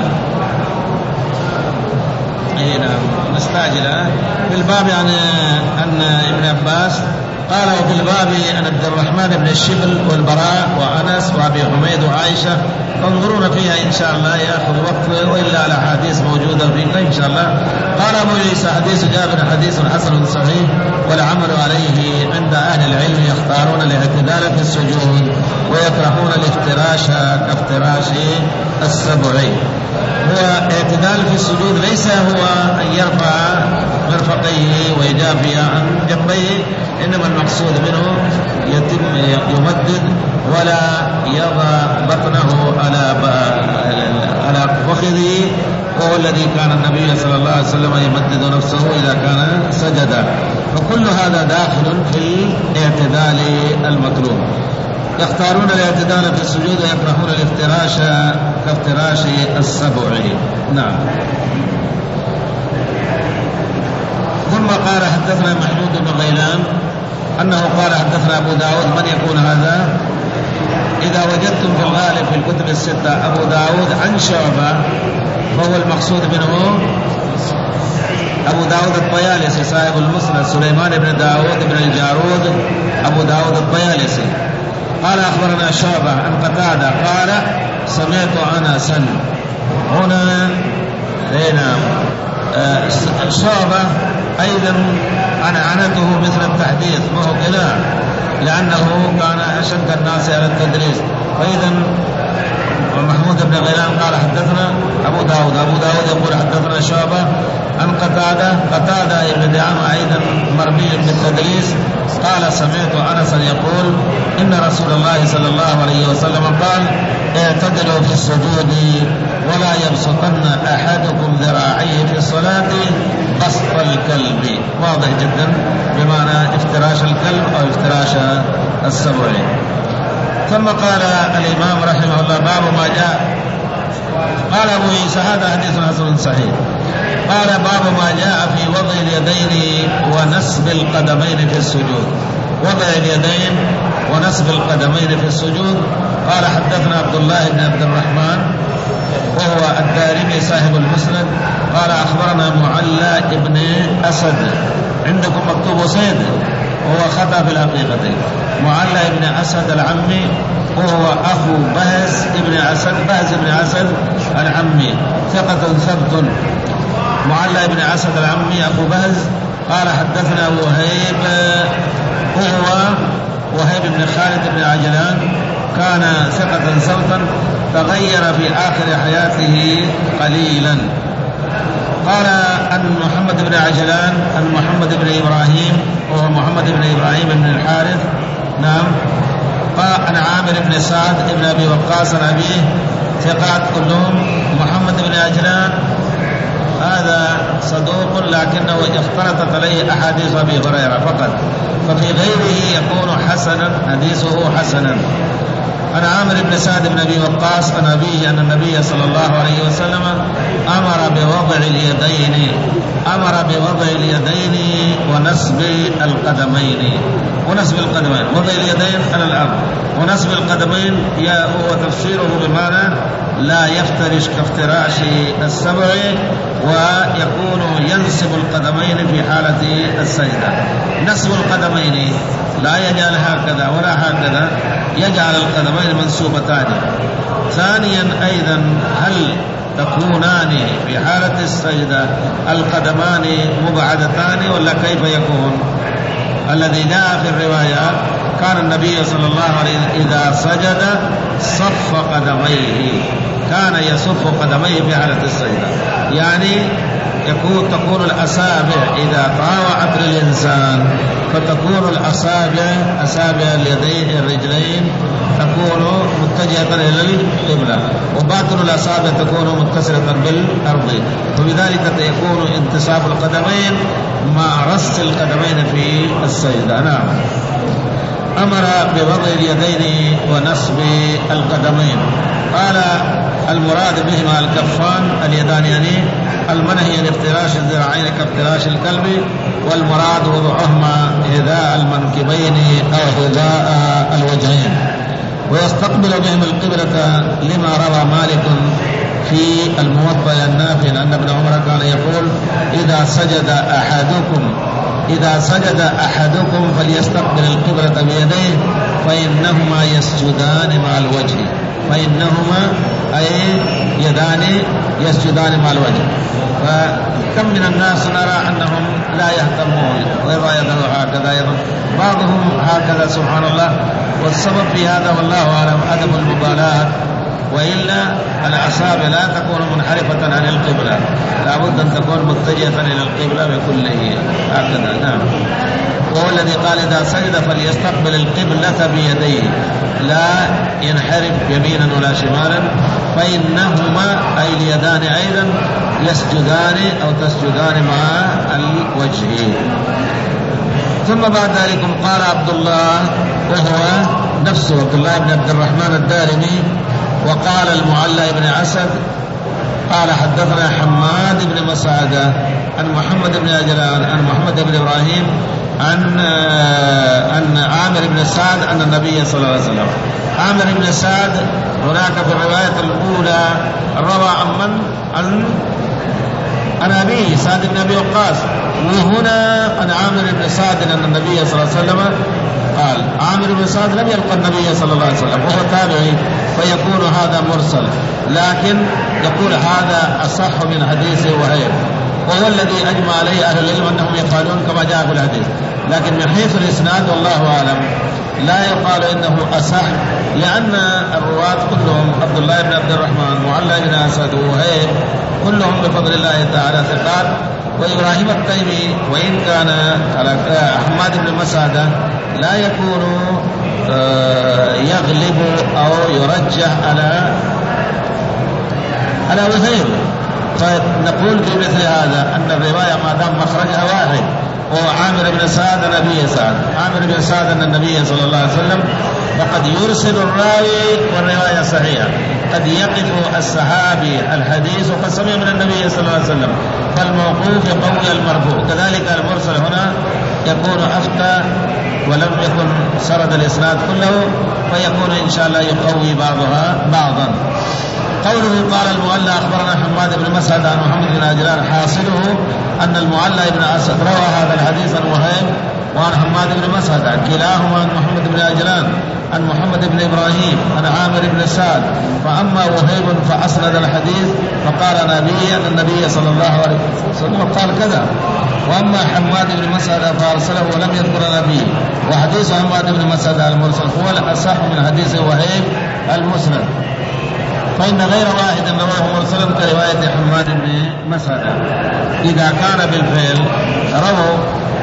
اي نعم نستعجل. في الباب يعني أن ابن عباس قال وفي الباب عن عبد الرحمن بن الشبل والبراء وأنس وأبي حميد وعائشة، تنظرون فيها إن شاء الله يأخذ وقت، وإلا الأحاديث موجودة فيها إن شاء الله. قال أبو عيسى حديث جابر حديث حسن صحيح، والعمل عليه عند أهل العلم يختارون الاعتدال في السجود ويكرهون الافتراش كافتراش السبع. هو اعتدال في السجود ليس هو أن يرفع مرفقيه ويجافي عن جنبيه، إنما المقصود منه يتم يمدد ولا يضع بطنه على على فخذه، وهو الذي كان النبي صلى الله عليه وسلم يمدد نفسه إذا كان سجدا. فكل هذا داخل في الاعتدال المطلوب. يختارون الاعتدال في السجود ويكرهون الافتراش كافتراش السبع. نعم. ثم قال حدثنا محمود بن غيلان أنه قال حدثنا أبو داود. من يكون هذا؟ إذا وجدتم في الغالب في الكتب الستة أبو داود عن شعبة، فهو المقصود منه أبو داود الطيالسي صاحب المسند، سليمان بن داود بن الجارود أبو داود الطيالسي. قال أخبرنا شعبة عن قتادة قال سمعت أنسا. هنا هنا آه شعبة أيضا عنعنته مثل التحديث، ما هو كذا، لأنه كان أشد الناس على التدريس. فإذا محمود بن غيلان قال حدثنا أبو داود، أبو داود يقول حدثنا شعبة عن قتادة، قتادة ابن دعامة أيضا مرمي بالتدريس. قال سمعت أنسا يقول إن رسول الله صلى الله عليه وسلم قال اعتدلوا في السجود ولا يبسطن أحدكم ذراعيه في الصلاة بسط الكلب. واضح جدا، بمعنى افتراش الكلب أو افتراش السبع. ثم قال الإمام رحمه الله باب ما جاء. قال أبو عيسى هذا حديث حسن صحيح. قال باب ما جاء في وضع اليدين ونسب القدمين في السجود. وضع اليدين ونسب القدمين في السجود. قال حدثنا عبد الله بن عبد الرحمن وهو الدارمي صاحب المسند. قال أخبرنا معلى بن أسد. عندكم مكتوب سيد، وهو خطأ في الحقيقة. معلى بن أسد العمي وهو أخو بهز بن أسد، بهز بن أسد العمي ثقة ثبت. معلى بن أسد العمي أخو بهز. قال حدثنا وهيب وهو وهيب بن خالد بن عجلان، كان ثقة ثبتا، تغير في آخر حياته قليلا. قال أن محمد بن عجلان أن محمد بن إبراهيم وهو محمد بن إبراهيم بن الحارث، نعم. قال عن عامر بن سعد بن أبي وقاص عن أبيه، ثقات كلهم. محمد بن عجلان هذا صدوق لكنه اختلطت عليه أحاديث أبي هريرة فقط، ففي غيره يكون حسنا، حديثه حسنا. عن عامر بن سعد بن أبي وقاص عن أبيه أن النبي صلى الله عليه وسلم أمر بوضع اليدين أمر بوضع اليدين ونسب القدمين. ونسب القدمين، وضع اليدين على الأرض، ونسب القدمين هو تفسيره بمعنى لا يفترش كافتراش السبع، ويكون ينسب القدمين في حالة السجدة. نسب القدمين لا يجعل هكذا ولا هكذا، يجعل القدمين منسوبتان. ثانيا أيضا هل تكونان في حالة السجدة القدمان مبعدتان ولا كيف يكون؟ الذي جاء في الروايات كان النبي صلى الله عليه وسلم إذا سجد صف قدميه، كان يصف قدميه في حالة السجدة، يعني يكون تكون الأصابع إذا طاوعت للإنسان فتكون الأصابع أصابع اليدين الرجلين تكون متجهة إلى القبلة، وباطن الأصابع تكون متصلة بالأرض، وبذلك يكون انتصاب القدمين مع رص القدمين في السجدة. نعم. أمر بوضع اليدين ونصب القدمين. قال المراد بهما الكفان اليدان، يعني المنهي عن افتراش الذراعين كافتراش الكلب، والمراد وضعهما حذاء المنكبين أو حذاء الوجهين، ويستقبل بهم القبلة لما روى مالك في الموطأ النافع أن ابن عمر كان يقول إذا سجد أحدكم إذا سجد أحدكم فليستقبل القبلة بيديه فإنهما يسجدان مع الوجه فإنهما أي يدان يسجدان مع الوجه. فكم من الناس نرى أنهم لا يهتمون ويضع يده هكذا، بعضهم هكذا سبحان الله. والسبب في هذا والله أعلم عدم المبالاة، وإلا الأصابع لا تكون منحرفة عن القبلة، لابد أن تكون متجهة إلى القبلة بكله هكذا. نعم. وهو الذي قال إذا سجد فليستقبل القبلة بيديه لا ينحرف يمينا ولا شمالا، فإنهما أي اليدان أيضا يسجدان أو تسجدان مع الوجه. ثم بعد ذلك قال عبد الله وهو نفسه عبد الله بن عبد الرحمن الدارمي وقال المعلى بن أسد قال حدثنا حماد بن مسعدة عن محمد بن أجلان عن محمد بن إبراهيم عن أن عامر بن سعد أن النبي صلى الله عليه وسلم. عامر بن سعد هناك في الرواية الأولى روى عن من؟ عن عن أبيه سعد بن أبي وقاص، وهنا عن عامر بن سعد أن النبي صلى الله عليه وسلم قال. عامر بن سعد لم يلقى النبي صلى الله عليه وسلم وهو تابعي، فيكون هذا مرسل، لكن يقول هذا أصح من حديث وهيب، وهو الذي أجمع عليه أهل العلم أنهم يقالون كما جاء في الحديث. لكن من حيث الإسناد والله أعلم لا يقال إنه أصح، لأن الرواة كلهم عبد الله بن عبد الرحمن معلى بن أسد وهيب كلهم بفضل الله تعالى ثقات. وإبراهيم التيمي وإن كان حماد بن مسعدة لا يكون يغلب أو يرجح على على وهيب، فنقول في مثل هذا أن الرواية ما دام مخرجها واحد وهو عامر بن سعد نبي سعد عامر بن سعد أن النبي صلى الله عليه وسلم، وقد يرسل الراوي والرواية صحيحة. قد يقف الصحابي الحديث وقد سمع من النبي صلى الله عليه وسلم، فالموقوف يقوي المرفوع. كذلك المرسل هنا يكون أفتى ولم يكن سرد الإسناد كله، فيكون إن شاء الله يقوي بعضها بعضا. قوله قال المعلى أخبرنا حماد بن مسعد عن محمد بن أجلان، حاصله أن المعلى بن أسد روى هذا الحديث عن وهيب وعن حماد بن مسعد كلاهما عن محمد بن أجلان عن محمد بن إبراهيم عن عامر بن سعد. فأما وهيب فأسند الحديث فقال نبي أن النبي صلى الله عليه وسلم قال كذا، وأما حماد بن مسعد فأرسله ولم يذكر نبي. وحديث حماد بن مسعد المرسل هو الأصح من حديث وهيب المسند، فإن غير واحد رواه مرسلا كرواية حماد بن مسعد. إذا كان بالفعل رووا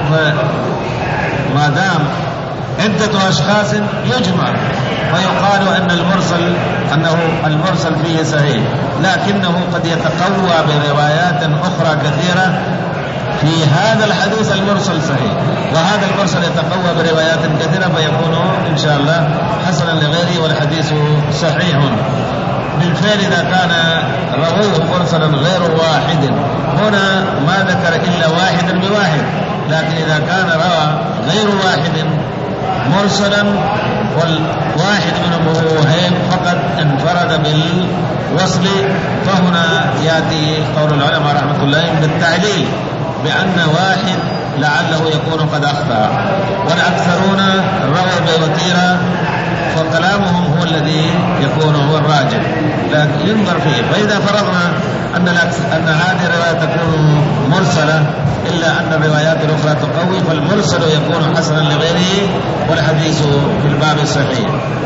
ما دام عدة أشخاص يجمع ويقال أن المرسل أنه المرسل فيه صحيح، لكنه قد يتقوى بروايات أخرى كثيرة في هذا الحديث المرسل صحيح، وهذا المرسل يتقوى بروايات كثيرة فيكون إن شاء الله حسنا لغيره والحديث صحيح. بالفعل إذا كان رواه مرسلا غير واحد، هنا ما ذكر إلا واحد بواحد، لكن إذا كان روى غير واحد مرسلا والواحد منهم وهيب فقد انفرد بالوصل، فهنا يأتي قول العلماء رحمة الله بالتعليل بأن واحد لعله يكون قد أخطأ، والأكثرون رووا بوتيرة، فكلامهم هو الذي يكون هو الراجح، لكن ينظر فيه. فإذا فرضنا أن أن هذه الرواية تكون مرسلة إلا أن الروايات الأخرى تقوي، فالمرسل يكون حسنا لغيره والحديث في الباب الصحيح.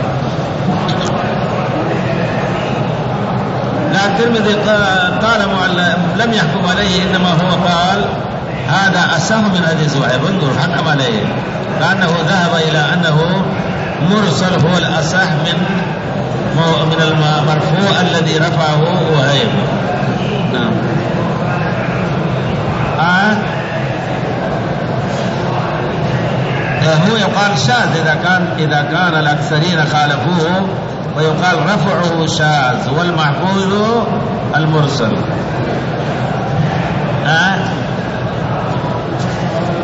لا الترمذي قال لم يحكم عليه، إنما هو قال هذا أصح من حديث وهيب، انظر حكم عليه لأنه ذهب إلى أنه مرسل هو الأصح من من المرفوع الذي رفعه وهيب. نعم. آه. هو يقال شاذ إذا كان إذا كان الأكثرين خالفوه، ويقال رفعه شاذ والمحفوظ المرسل. آه.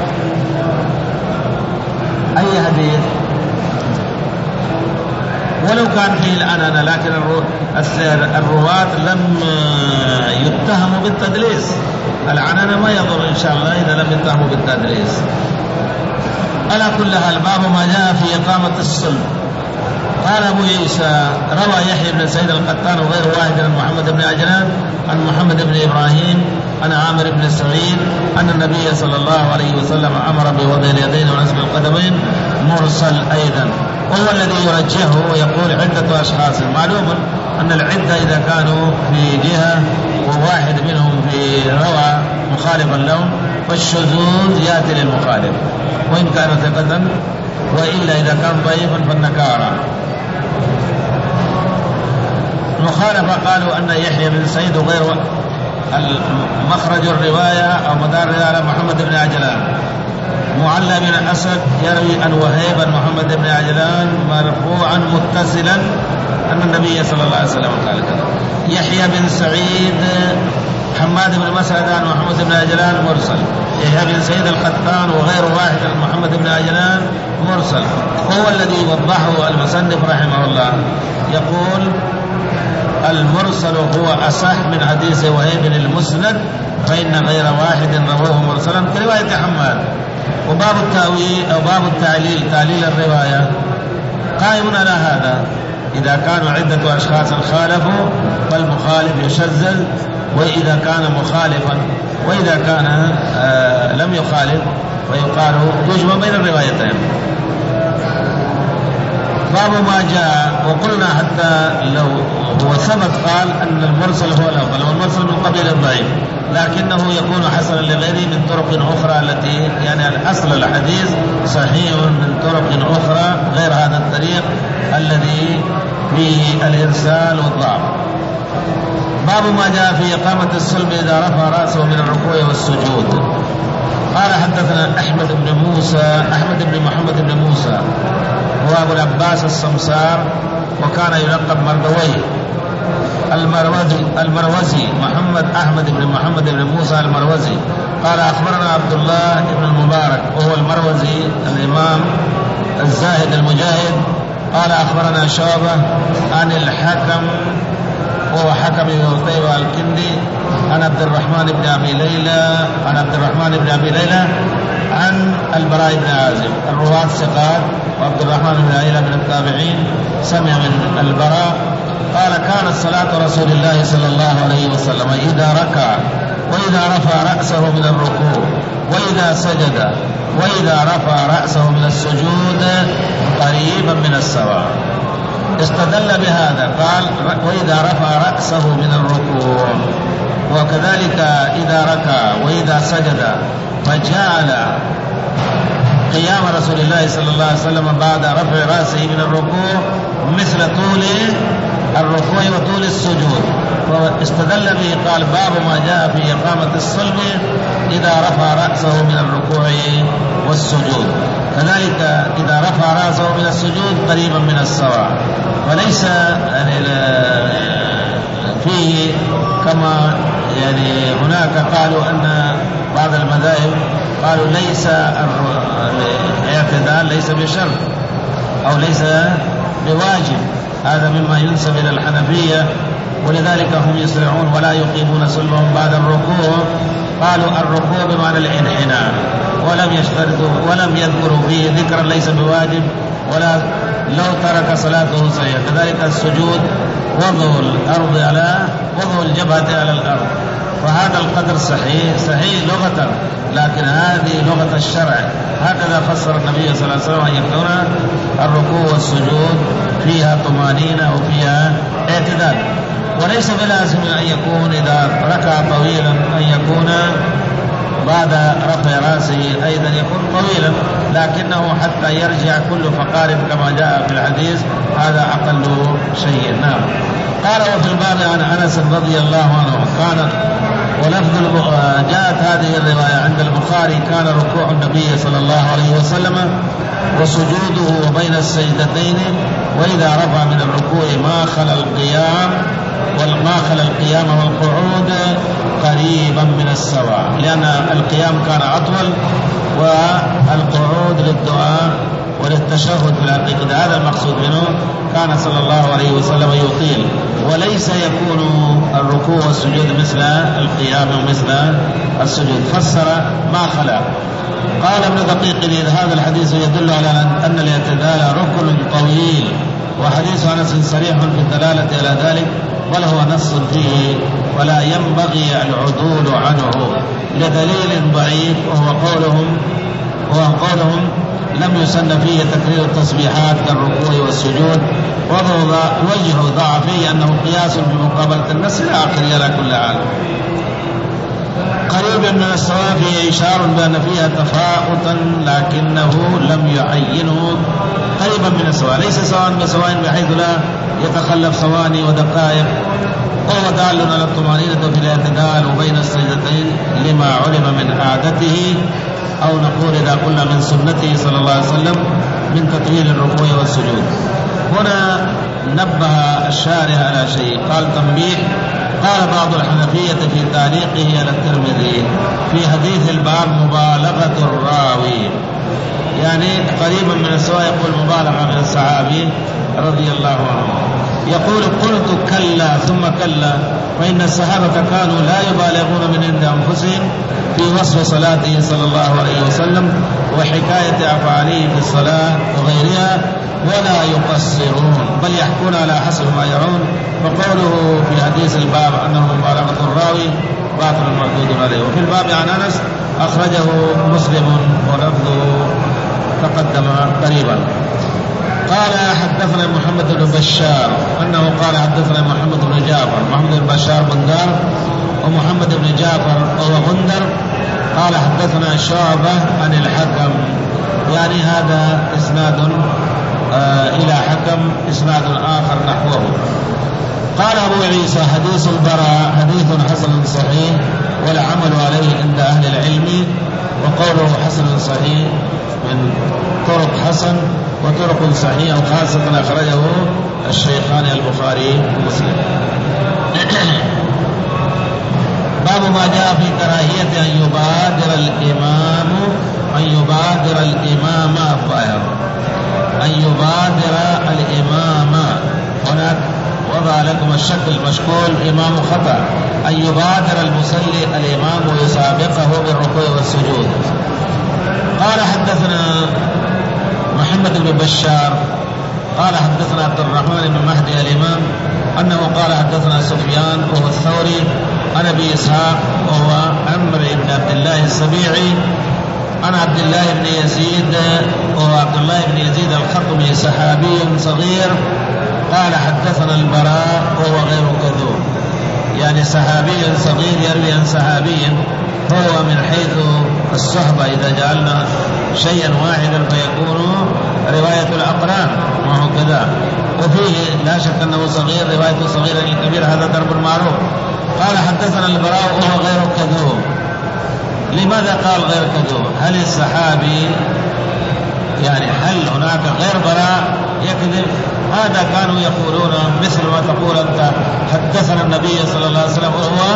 أي حديث؟ ولو كان فيه العنانة، لكن الرواة لم يتهموا بالتدليس. العنانة ما يضر إن شاء الله إذا لم يتهموا بالتدليس. على كل حال، باب ما جاء في إقامة الصلب. قال أبو عيسى روى يحيى بن سعيد القطان وغير واحد عن محمد بن عجلان عن محمد بن إبراهيم عن عامر بن سعيد أن النبي صلى الله عليه وسلم أمر بوضع اليدين ونصب القدمين مرسل أيضا، وهو الذي يرجحه ويقول عدة أشخاص. معلوم أن العدة إذا كانوا في جهة وواحد منهم في روى مخالفا لهم فالشذوذ يأتي للمخالف وإن كان ثقة، وإلا إذا كان ضعيفا فالنكارة. المخالفة قالوا أن يحيى بن سعيد وغير مخرج الرواية أو مدار الرواية على محمد بن عجلان. معلى بن أسد يروي عن وهيب عن محمد بن عجلان مرفوعا متصلا أن النبي صلى الله عليه وسلم قال كذا. يحيى بن سعيد حماد بن مسعد عن محمد بن عجلان مرسل. يحيى بن سعيد القطان وغير واحد عن محمد بن عجلان مرسل، هو الذي وضحه المصنف رحمه الله. يقول المرسل هو أصح من حديث وهيب المسند، فإن غير واحد رواه مرسلا كرواية حماد. وباب التأويل أو باب التعليل، تعليل الرواية قائم على هذا. إذا كانوا عدة أشخاص خالفوا فالمخالف يشذذ، وإذا كان مخالفا وإذا كان آه لم يخالف فيقال يجمع بين الروايتين. باب ما جاء، وقلنا حتى لو هو ثبت قال أن المرسل هو الأفضل، والمرسل من قبيل الضعيف، لكنه يكون حسنا لغيره من طرق أخرى، التي يعني الأصل الحديث صحيح من طرق أخرى غير هذا الطريق الذي فيه الإرسال والضعف. باب ما جاء في إقامة الصلب إذا رفع رأسه من الركوع والسجود. قال حدثنا أحمد بن موسى أحمد بن محمد بن موسى هو أبو العباس السمسار، وكان يلقب مردويه. المروزي المروزي محمد أحمد بن محمد بن موسى المروزي قال أخبرنا عبد الله بن المبارك وهو المروزي الإمام الزاهد المجاهد قال أخبرنا شعبة عن الحكم وهو حكم بن عتيبة الكندي عن عبد الرحمن بن أبي ليلى عن عبد الرحمن بن أبي ليلى عن البراء بن عازب. الرواة ثقات، وعبد الرحمن بن أبي ليلى من التابعين سمع من البراء قال كانت صلاة رسول الله صلى الله عليه وسلم إذا ركع وإذا رفع رأسه من الركوع وإذا سجد وإذا رفع رأسه من السجود قريبا من السواء. استدل بهذا قال وإذا رفع رأسه من الركوع، وكذلك إذا ركع وإذا سجد، فجعل قيام رسول الله صلى الله عليه وسلم بعد رفع رأسه من الركوع مثل طول الركوع وطول السجود. واستدل به قال باب ما جاء في إقامة الصلب إذا رفع رأسه من الركوع والسجود، كذلك إذا رفع رأسه من السجود قريبا من السواء. وليس يعني فيه كما يعني هناك قالوا أن بعض المذاهب قالوا ليس الاعتدال ليس بشرط أو ليس بواجب، هذا مما ينسب إلى الحنفية، ولذلك هم يسرعون ولا يقيمون صلبهم بعد الركوع. قالوا الركوع بمعنى الانحناء، ولم يشترطوا ولم يذكروا فيه ذكرا ليس بواجب، ولا لو ترك صلاته صحيحة. كذلك السجود وضع الأرض على وضع الجبهة على الأرض، وهذا القدر صحيح صحيح لغة، لكن هذه لغة الشرع. هكذا فسر النبي صلى الله عليه وسلم أن يكون الركوع والسجود فيها طمأنينة وفيها اعتدال، وليس بلازم أن يكون إذا ركع طويلا أن يكون بعد رفع رأسه أيضا يكون طويلا، لكنه حتى يرجع كل فقار كما جاء في الحديث هذا أقل شيء. نعم. قال وفي الباب عن أنس رضي الله عنه كان ولفظ جاءت هذه الرواية عند البخاري كان ركوع النبي صلى الله عليه وسلم وسجوده وبين السجدتين وإذا رفع من الركوع ما خلا القيام والما خلا القيام والقعود قريبا من السواء، لأن القيام كان أطول والقعود للدعاء التشهد في الحقيقة هذا المقصود منه، كان صلى الله عليه وسلم يطيل، وليس يكون الركوع والسجود مثل القيام ومثل السجود، فسر ما خلا. قال ابن دقيق العيد هذا الحديث يدل على أن الاعتدال ركن طويل، وحديث أنس صريح في الدلالة على ذلك، بل هو نص فيه ولا ينبغي العدول عنه لدليل ضعيف، وهو قولهم وهو قولهم لم يسن فيه تكرير التسبيحات كالركوع والسجود، وجه ضعفه أنه قياس بمقابلة النص إلى آخره. على كل حال قريب من السواء فيه إشارة بأن فيها تفاوتا لكنه لم يعينه قريبا من السواء، ليس سواء بسواء بحيث لا يتخلف ثواني ودقائق، وهو دال على الطمأنينة في الاعتدال وبين السجدتين لما علم من عادته، أو نقول إذا قلنا من سنته صلى الله عليه وسلم من تطويل الركوع والسجود. هنا نبه الشارح على شيء، قال تنبيه. قال بعض الحنفية في تعليقه على الترمذي في حديث الباب مبالغة الراوي، يعني قريبا من السواء، يقول مبالغة من الصحابي رضي الله عنه، يقول قلت كلا ثم كلا، فإن الصحابة كانوا لا يبالغون من عند أنفسهم في وصف صلاته صلى الله عليه وسلم وحكاية أفعاله في الصلاة وغيرها، ولا يقصرون بل يحكون على حسب ما يرون، وقوله في حديث الباب أنه مبالغة الراوي باطل مردود عليه. وفي الباب عن أنس أخرجه مسلم ولفظه تقدم قريبا. قال حدثنا محمد بن بشار أنه قال حدثنا محمد بن جعفر، محمد بن بشار بندار ومحمد بن جعفر وهو غندر، قال حدثنا شعبة عن الحكم، يعني هذا إسناد آه إلى حكم، إسناد آخر نحوه. قال أبو عيسى حديث البراء حديث حسن صحيح والعمل عليه عند أهل العلم، وقوله حسن صحيح من طرق حسن وطرق صحيح، وخاصة أخرجه الشيخان البخاري ومسلم. باب ما جاء في كراهية أن يبادر الإمام أن يبادر الإمام الظاهر أن يبادر الإمام، هناك وضع لكم الشكل المشكول إمام خطأ، أن يبادر المصلي الإمام ويسابقه بالركوع والسجود. قال حدثنا محمد بن بشار قال حدثنا عبد الرحمن بن مهدي الإمام أنه قال حدثنا سفيان وهو الثوري عن أبي إسحاق وهو عمرو بن عبد الله السبيعي عن عبد الله بن يزيد وهو عبد الله بن يزيد الخطمي صحابي صغير قال حدثنا البراء وهو غير كذوب، يعني صحابي صغير يروي عن صحابي، هو من حيث الصحبة إذا جعلنا شيئا واحدا فيكون رواية الأقران وهو كذا، وفيه لا شك أنه صغير رواية صغير للكبير، هذا ضرب معروف. قال حدثنا البراء وهو غير كذوب. لماذا قال غير كذوب؟ هل الصحابي يعني هل هناك غير براء يكذب؟ هذا كانوا يقولون مثل ما تقول أنت حدثنا النبي صلى الله عليه وسلم، وهو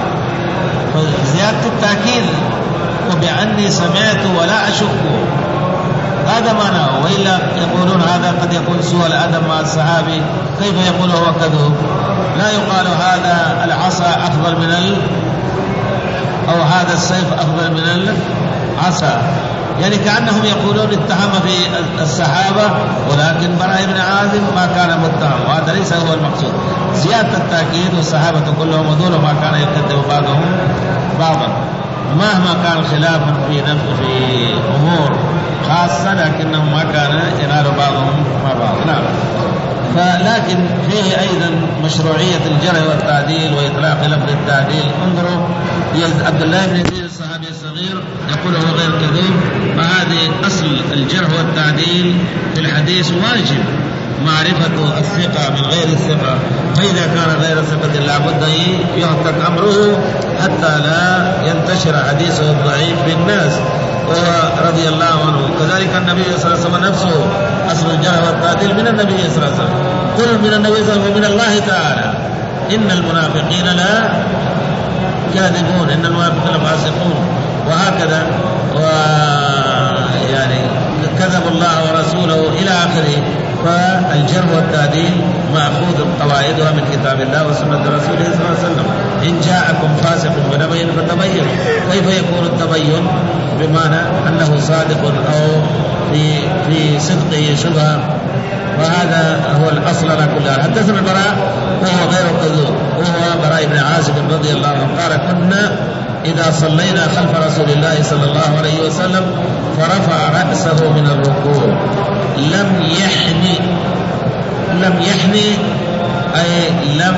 زيادة التأكيد وبأني سمعت ولا أشك، هذا معناه. وإلا يقولون هذا قد يكون سوء الأدب مع الصحابي، كيف يقول هو كذوب؟ لا يقال هذا العصا أفضل من ال أو هذا السيف أفضل من العصا، يعني كأنهم يقولون اتهم في الصحابة، ولكن براء بن عازب ما كان متهم، وهذا ليس هو المقصود. زيادة التأكيد والصحابة كلهم وذول ما كان يكذب بعضهم بعضا مهما كان خلافا في في أمور خاصة، لكنهم ما كان ينال بعضهم مع بعض. نعم. فلكن فيه أيضا مشروعية الجرح والتعديل وإطلاق لفظ التعديل. انظروا عبد الله بن يزيد الصحابي الصغير يقول هو غير كذوب، فهذه أصل الجرح والتعديل في الحديث واجب معرفة الثقة من غير الثقة، فإذا كان غير الثقة لابد يهتك أمره حتى لا ينتشر حديثه الضعيف بالناس، وهو رضي الله عنه. كذلك النبي صلى الله عليه وسلم نفسه أصل الجرح والتعديل من النبي صلى الله عليه وسلم، قل من النبي صلى الله عليه وسلم ومن الله تعالى إن المنافقين لا كاذبون إن المنافقين فاسقون، وهكذا. ويعني كذب الله ورسوله إلى آخره. فالجرح والتعديل مأخوذ قواعدها من كتاب الله وسنة رسوله صلى الله عليه وسلم. إن جاءكم فاسق بنبأ فتبينوا. كيف يكون التبين؟ بمعنى أنه صادق أو في في صدقه شبهة، وهذا هو الأصل على كل حال. حدثنا البراء وهو غير كذوب، وهو براء بن عازب رضي الله عنه قال: كنا إذا صلينا خلف رسول الله صلى الله عليه وسلم فرفع رأسه من الركوع لم يحني. لم يحني أي لم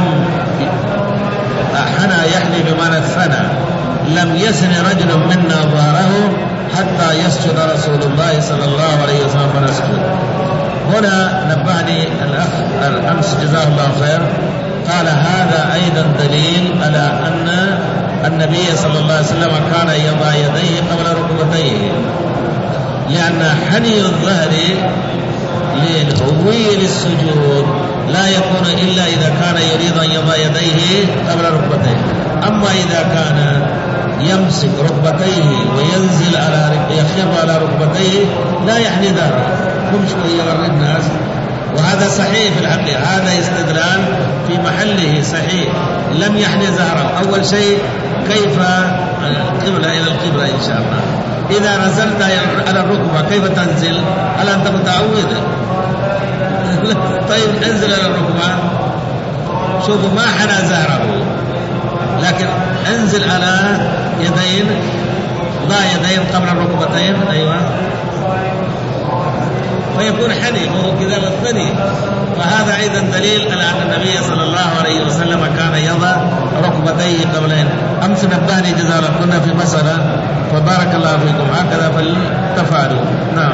حنى، يحني بمعنى الثنى. لم يسن رجل منا ظهره حتى يسجد رسول الله صلى الله عليه وسلم فنسجد. هنا نبهني الأخ الأمس جزاه الله خير، قال هذا أيضا دليل على أن النبي صلى الله عليه وسلم كان يضع يديه قبل ركبتيه، لأن حني الظهر للهوي للسجود لا يكون إلا إذا كان يريد أن يضع يديه قبل ركبتيه. أما إذا كان يمسك ركبتيه وينزل على يخر على ركبتيه لا يحني ظهره، كل شوية يغري الناس، وهذا صحيح في الحقيقة، هذا استدلال في محله صحيح. لم يحني ظهره. أول شيء كيف القبلة إلى القبلة إن شاء الله. إذا نزلت على الركبة كيف تنزل؟ هل أنت متعود؟ طيب انزل على الركبة، شوفوا ما حنى ظهره، لكن انزل على يدين، ضع يدين قبل الركبتين، أيوة، فيكون حني وهو كذا الثاني. فهذا أيضا دليل على أن النبي صلى الله عليه وسلم كان يضع ركبتيه قبلين. أمس نبهني جزاه الله، كنا في مسألة فبارك الله فيكم، هكذا فلتفعلوا. نعم.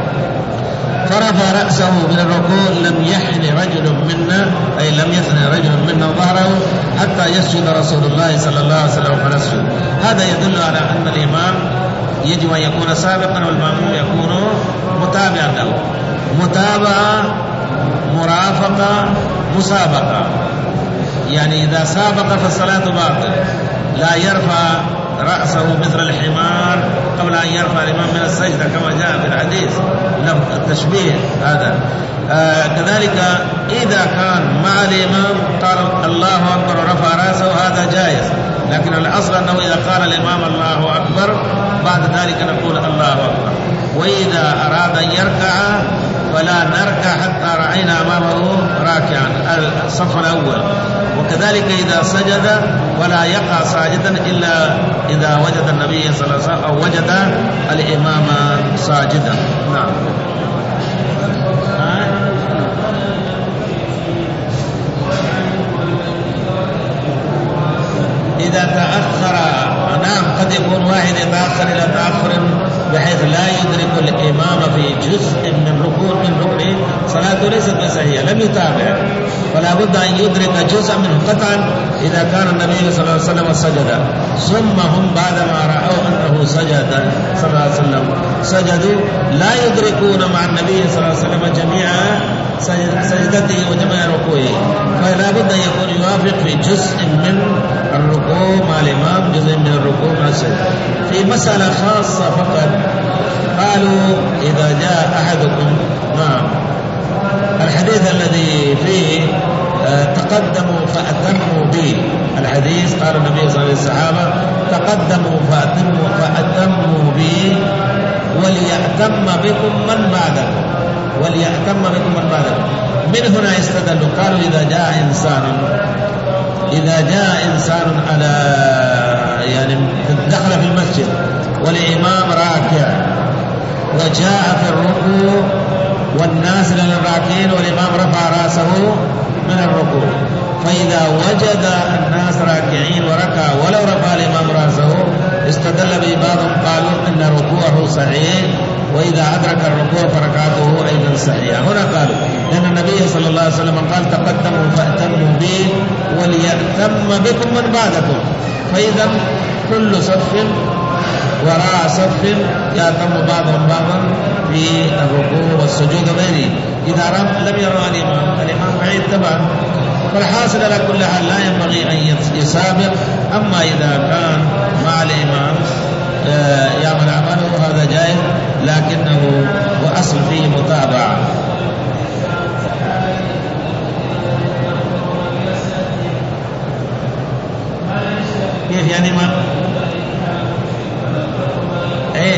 فرفع رأسه من الركوع لم يحن رجل منا، أي لم يثني رجل منا ظهره حتى يسجد رسول الله صلى الله عليه وسلم فنسجد. هذا يدل على أن الإمام يجب أن يكون سابقا والمأموم يكون متابعا له. متابعة، مرافقة، مسابقة. يعني إذا سابق فالصلاة باطلة. لا يرفع رأسه مثل الحمار قبل أن يرفع الإمام من السجدة كما جاء في الحديث، له التشبيه هذا. آه كذلك إذا كان مع الإمام قال الله أكبر ورفع رأسه هذا جائز، لكن الأصل أنه إذا قال الإمام الله أكبر بعد ذلك نقول الله أكبر. وإذا أراد أن يركع فلا نركع حتى رأينا أمامه راكعا الصف الأول. وكذلك إذا سجد ولا يقع ساجدا إلا إذا وجد النبي صلى الله عليه وسلم أو وجد الإمام ساجدا. نعم. إذا تأخر، نعم قد يكون واحد يتأخر إلى تأخر بحيث لا يدرك الإمام في جزء من ركوع من ركن، صلاته ليست بصحيحة، لم يتابع، فلا بد أن يدرك جزء منه قطعا إذا كان النبي صلى الله عليه وسلم سجد، ثم هم بعدما رأوا أنه سجد صلى الله عليه وسلم سجدوا، لا يدركون مع النبي صلى الله عليه وسلم جميع سجدته وجميع ركوعه، فلا بد أن يكون يوافق في جزء من الركوع مع الإمام، جزء من الركوع مع السجد. في مسألة خاصة فقط قالوا إذا جاء أحدكم، نعم، الحديث الذي فيه آه تقدموا فأتموا به، الحديث قال النبي صلى الله عليه وسلم للصحابة تقدموا فأتموا فأتموا به وليأتم بكم من بعدكم، وليأتم بكم من بعدكم. من هنا استدلوا قالوا إذا جاء إنسان إذا جاء إنسان على يعني دخل في المسجد والإمام راكع وجاء في الركوع والناس للراكعين والإمام رفع رأسه من الركوع، فإذا وجد الناس راكعين وركع ولو رفع الإمام رأسه استدل به بعضهم قالوا إن ركوعه صحيح، وإذا أدرك الركوع فركعته أيضا صحيحة. هنا قالوا لأن النبي صلى الله عليه وسلم قال تقدموا فأتموا به وليأتم بكم من بعدكم، فإذا كل صف وراء صف يأتم بعضهم بعضا في الركوع والسجود وغيره. إذا لم يروا الإمام الإمام بعيد تبعا، فالحاصل على كل حال لا ينبغي أن يسابق. أما إذا كان مع الإمام يعمل عمله هذا جائز، لكنه وأصل فيه متابعة. كيف يعني ما ايه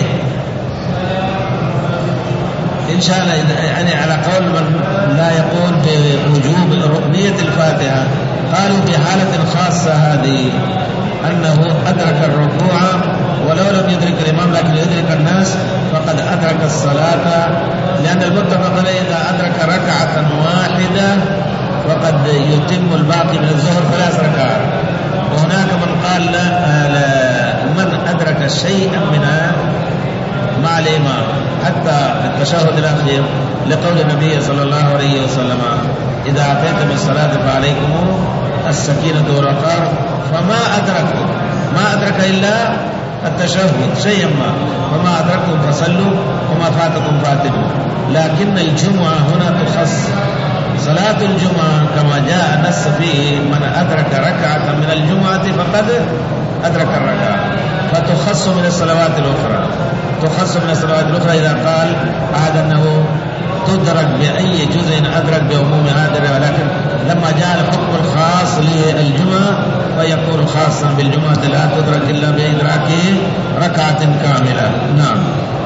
إن شاء الله يعني على قول من لا يقول بوجوب ركنية الفاتحة، قالوا في حالة خاصة هذه أنه أدرك الركوع ولو لم يدرك الإمام لكن يدرك الناس فقد أدرك الصلاة، لأن المتفق عليه إذا أدرك ركعة واحدة فقد يتم الباقي من الظهر ثلاث ركعات. وهناك من قال لا, لا من أدرك شيئا منها مع الإمام حتى التشهد الأخير، لقول النبي صلى الله عليه وسلم إذا أتيتم الصلاة فعليكم السكينة والوقار، فما أدركتم ما أدرك إلا التشهد شيئا ما، فما أدركتم فصلوا وما فاتكم فاتكم. لكن الجمعة هنا تخص، صلاة الجمعة كما جاء النص فيه من أدرك ركعة من الجمعة فقد أدرك الركعة، فتخص من الصلوات الأخرى، تخص من الصلوات الأخرى إذا قال أحد أنه تدرك بأي جزء أدرك بعموم هذا، ولكن لما جاء الحكم الخاص للجمعة فيكون خاصا بالجمعة لا تدرك إلا بإدراك ركعة كاملة. نعم.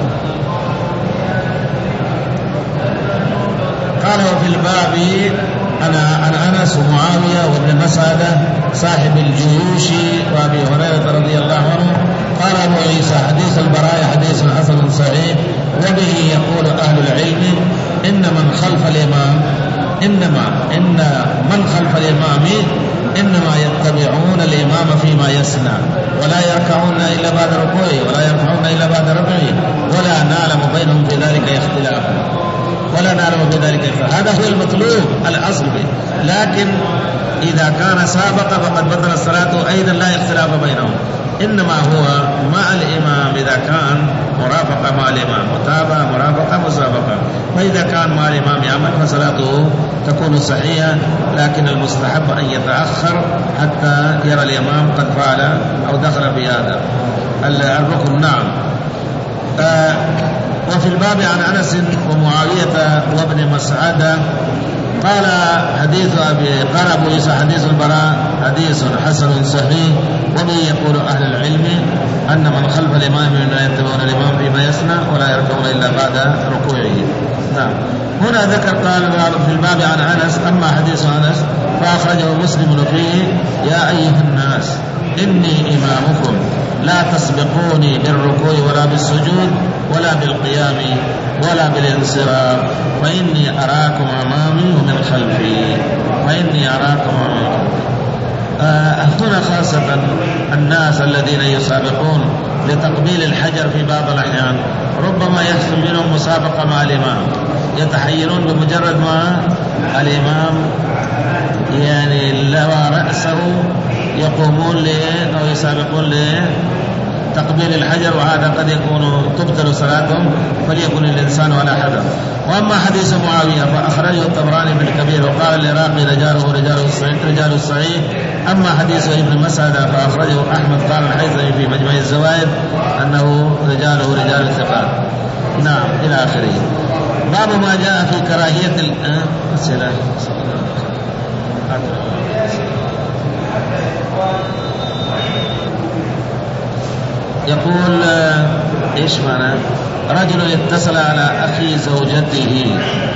قال وفي الباب أنا أنا أنس ومعاوية وابن مسعدة صاحب الجيوش وأبي هريرة رضي الله عنه. قال أبو عيسى حديث البراء حديث حسن صحيح، وبه يقول أهل العلم إن من خلف الإمام إنما إن من خلف الإمام إنما يتبعون الإمام فيما يصنع ولا يركعون إلا بعد ركوعه ولا يركعون إلا بعد ركوعه ولا نعلم بينهم في ذلك اختلافا ولا نعلم في ذلك اختلافا. هذا هو المطلوب الأصل به، لكن إذا كان سابق فقد بطل الصلاة أيضا لا اختلاف بينهم، إنما هو مع الإمام إذا كان مرافقة مع الإمام، متابعة مرافقة مسابقة. فإذا كان مع الإمام يعمل فصلاته تكون صحيحة، لكن المستحب أن يتأخر حتى يرى الإمام قد فعل أو دخل في هذا الركن. نعم. آه وفي الباب عن أنس ومعاوية وابن مسعدة قال حديث أبي قال أبو عيسى حديث البراء حديث حسن صحيح، وبه يقول أهل العلم أن من خلف الإمام لا يتبعون الإمام فيما يصنع ولا يركعون إلا بعد ركوعه. نعم. هنا ذكر قال في الباب عن أنس، أما حديث أنس فأخرجه مسلم فيه يا أيها الناس إني إمامكم لا تسبقوني بالركوع ولا بالسجود ولا بالقيام ولا بالانصراف فإني أراكم أمامي ومن خلفي فإني أراكم أمامي. آه هنا خاصة الناس الذين يسابقون لتقبيل الحجر في بعض الأحيان ربما يحصل منهم مسابقة مع الإمام، يتحيرون بمجرد ما الإمام يعني لوى رأسه يقومون له أو يسابقون له تقبيل الحجر، وهذا قد يكون تبطل صلاتهم فليكن الإنسان ولا حذر. وأما حديث معاوية فأخرجه الطبراني بالكبير وقال العراقي رجاله رجال الصحيح رجال الصحيح. أما حديث ابن مسعدة فأخرجه أحمد قال الحيثمي في مجمع الزوائد أنه رجاله رجال الثقات. نعم إلى آخره. باب ما جاء في كراهية الأسئلة. يقول إيش معنى رجل اتصل على أخي زوجته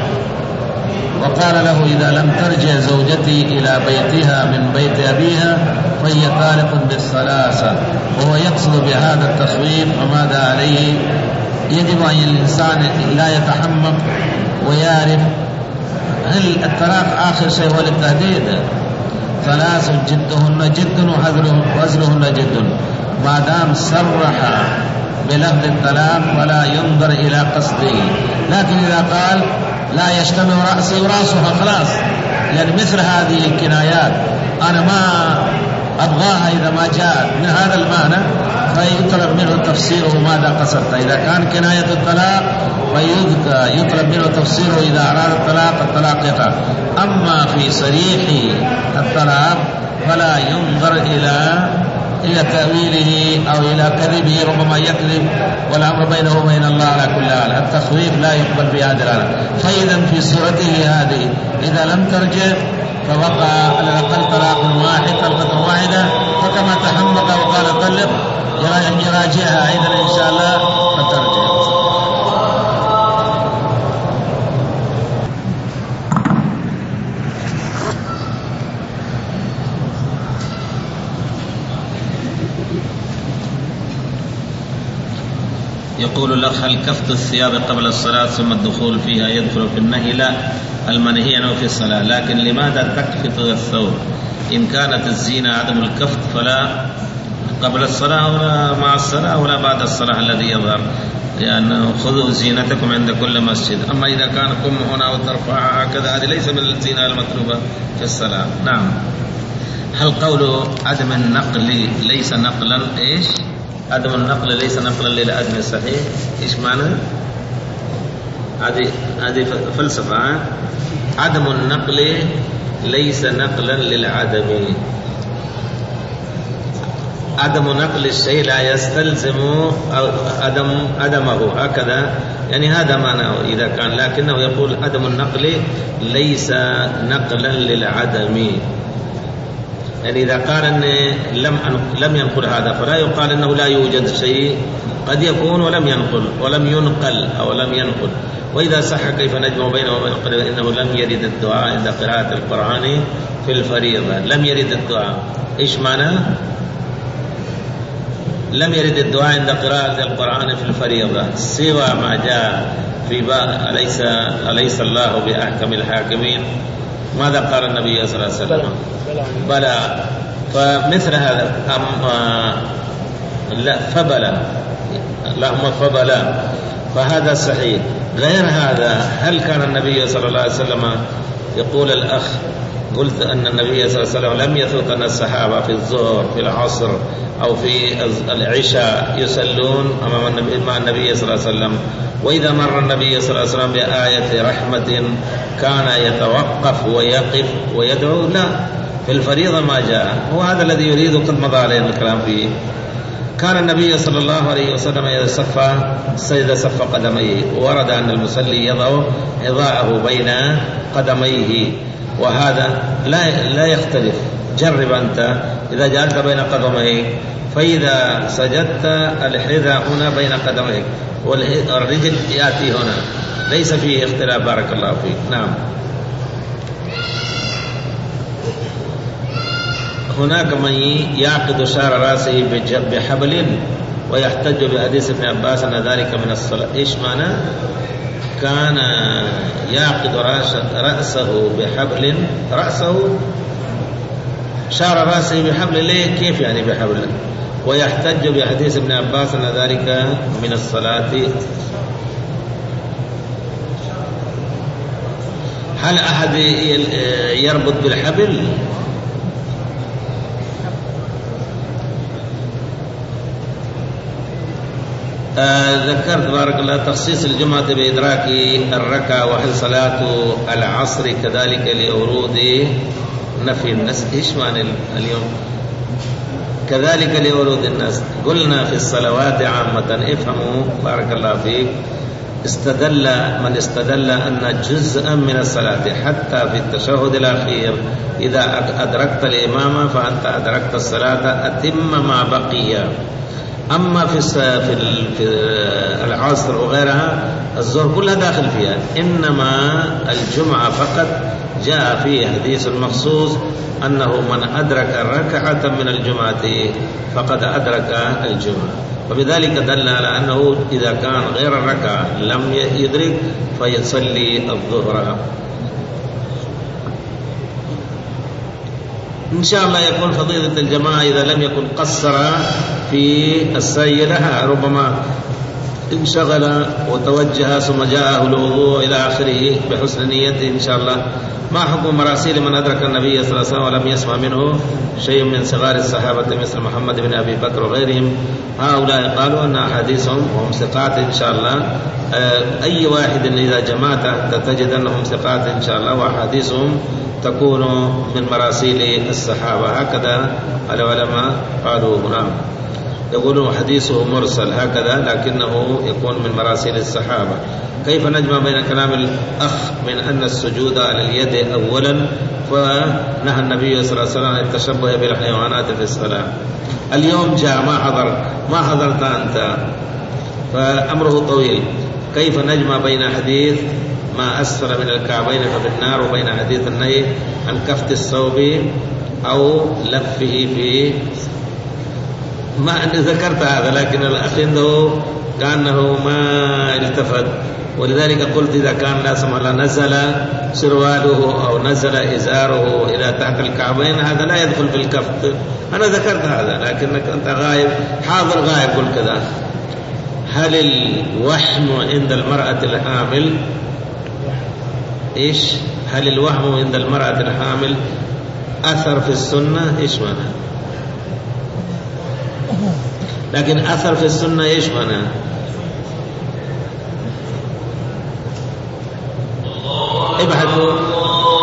وقال له إذا لم ترجع زوجتي إلى بيتها من بيت أبيها فهي طالق بالثلاثة، وهو يقصد بهذا التخويف، فماذا عليه؟ يجب أن الإنسان لا يتحمق ويعرف هل الطلاق آخر شيء هو للتهديد. ثلاث جدهن جد وهزلهن جد، ما دام صرح بلفظ الطلاق ولا ينظر إلى قصده. لكن إذا قال لا يجتمع رأسي ورأسها خلاص، يعني مثل هذه الكنايات أنا ما أبغاها إذا ما جاءت من هذا المعنى فيطلب منه تفسيره ماذا قصدت. إذا كان كناية الطلاق فيطلب منه تفسيره إذا أراد الطلاق الطلاق يقع. أما في صريح الطلاق فلا ينظر إلى إلى تأويله أو إلى كذبه، ربما يكذب، والأمر بينه وبين الله على كل حال. التخويف لا يقبل بهذه الآلة. فإذا في صورته هذه إذا لم ترجع فوقع على الأقل طلاق واحد، طلقة واحدة، فكما تحمق وقال طلق يراجعها أيضا إن شاء الله فترجع. يقول الأخ: هل كفت الثياب قبل الصلاة ثم الدخول فيها يدخل في النهي؟ لا، المنهي عنه في الصلاة. لكن لماذا تكفت الثوب؟ إن كانت الزينة عدم الكفت فلا قبل الصلاة ولا مع الصلاة ولا بعد الصلاة الذي يظهر، لأنه خذوا زينتكم عند كل مسجد. أما إذا كان قم هنا وترفعها هكذا هذه ليس من الزينة المطلوبة في الصلاة. نعم. هل قول عدم النقل ليس نقلا إيش؟ عدم النقل ليس نقلا للعدم الصحيح، إيش معنى؟ هذه هذه فلسفة. عدم النقل ليس نقلا للعدم. عدم نقل الشيء لا يستلزم عدم عدمه، هكذا يعني هذا معناه إذا كان، لكنه يقول عدم النقل ليس نقلا للعدم. يعني إذا قال أن لم لم ينقل هذا فلا يقال أنه لا يوجد شيء، قد يكون ولم ينقل ولم ينقل أو لم ينقل. وإذا صح كيف نجمع بينه وبين القرآن؟ إنه لم يرد الدعاء عند قراءة القرآن في الفريضة. لم يرد الدعاء، إيش معنى؟ لم يرد الدعاء عند قراءة القرآن في الفريضة سوى ما جاء في باب أليس أليس الله بأحكم الحاكمين. ماذا قال النبي صلى الله عليه وسلم؟ بلى. فمثل هذا أم لا فبلى، اللهم فبلى، فهذا صحيح. غير هذا، هل كان النبي صلى الله عليه وسلم يقول الأخ قلت أن النبي صلى الله عليه وسلم لم يثبت أن الصحابة في الظهر في العصر أو في العشاء يصلون أمام النبي مع النبي صلى الله عليه وسلم، وإذا مر النبي صلى الله عليه وسلم بآية رحمة كان يتوقف ويقف ويدعو؟ لا، في الفريضة ما جاء. وهذا الذي يريد قد مضى علينا الكلام فيه. كان النبي صلى الله عليه وسلم إذا صف سجد صف قدميه، ورد أن المصلي يضع عضاءه بين قدميه، وهذا لا لا يختلف. جرب أنت إذا جعلت بين قدميك، فإذا سجدت الحذاء هنا بين قدميك والرجل يأتي هنا، ليس فيه اختلاف. بارك الله فيك. نعم. هناك من يعقد شعر رأسه بحبل ويحتج بحديث ابن عباس أن ذلك من الصلاة. إيش معنى؟ كان يعقد رأسه بحبل، رأسه شعر رأسه بحبل، ليه؟ كيف يعني بحبل؟ ويحتج بحديث ابن عباس أن ذلك من الصلاة. هل أحد يربط بالحبل؟ آه ذكرت بارك الله تخصيص الجمعة بإدراك الركعة، وهل صلاة العصر كذلك لورود نفي الناس. إيش معنى اليوم كذلك لورود الناس؟ قلنا في الصلوات عامة. افهموا بارك الله فيك. استدل من استدل أن جزءا من الصلاة حتى في التشهد الأخير إذا أدركت الإمام فأنت أدركت الصلاة، أتم ما بقي. أما في في العصر وغيرها الظهر كلها داخل فيها، إنما الجمعة فقط جاء فيه حديث مخصوص أنه من أدرك الركعة من الجمعة فقد أدرك الجمعة، وبذلك دل على أنه إذا كان غير الركعة لم يدرك فيصلي الظهر. إن شاء الله يكون فضيلة الجماعة إذا لم يكن قصر في السعي لها، ربما انشغل وتوجه ثم جاءه الوضوء إلى آخره بحسن نيته إن شاء الله. ما حكم مراسيل من أدرك النبي صلى الله عليه وسلم ولم يسمع منه شيء من صغار الصحابة مثل محمد بن أبي بكر وغيرهم؟ هؤلاء قالوا أن أحاديثهم وهم ثقات إن شاء الله. أي واحد إذا جمعت تجد أنهم ثقات إن شاء الله، وأحاديثهم تكون من مراسيل الصحابة، هكذا العلماء قالوا. نعم، يقولون حديثه مرسل هكذا لكنه يكون من مراسيل الصحابة. كيف نجمع بين كلام الأخ من أن السجود على اليد أولا فنهى النبي صلى الله عليه وسلم عن التشبه بالحيوانات في الصلاة؟ اليوم جاء ما حضر ما حضرت أنت، فأمره طويل. كيف نجمع بين حديث ما أسفل من الكعبين ففي النار وبين حديث النهي عن كفت الثوب أو لفه في؟ ما أني ذكرت هذا، لكن الأخ عنده كأنه ما التفت، ولذلك قلت إذا كان لا سمح الله نزل سرواله أو نزل إزاره إلى تحت الكعبين هذا لا يدخل في الكفت. أنا ذكرت هذا لكنك أنت غايب، حاضر غايب، قل كذا. هل الوحم عند المرأة الحامل إيش؟ هل الوحم عند المرأة الحامل أثر في السنة؟ إيش معنى؟ لكن أثر في السنة إيش معنى؟ ابحثوا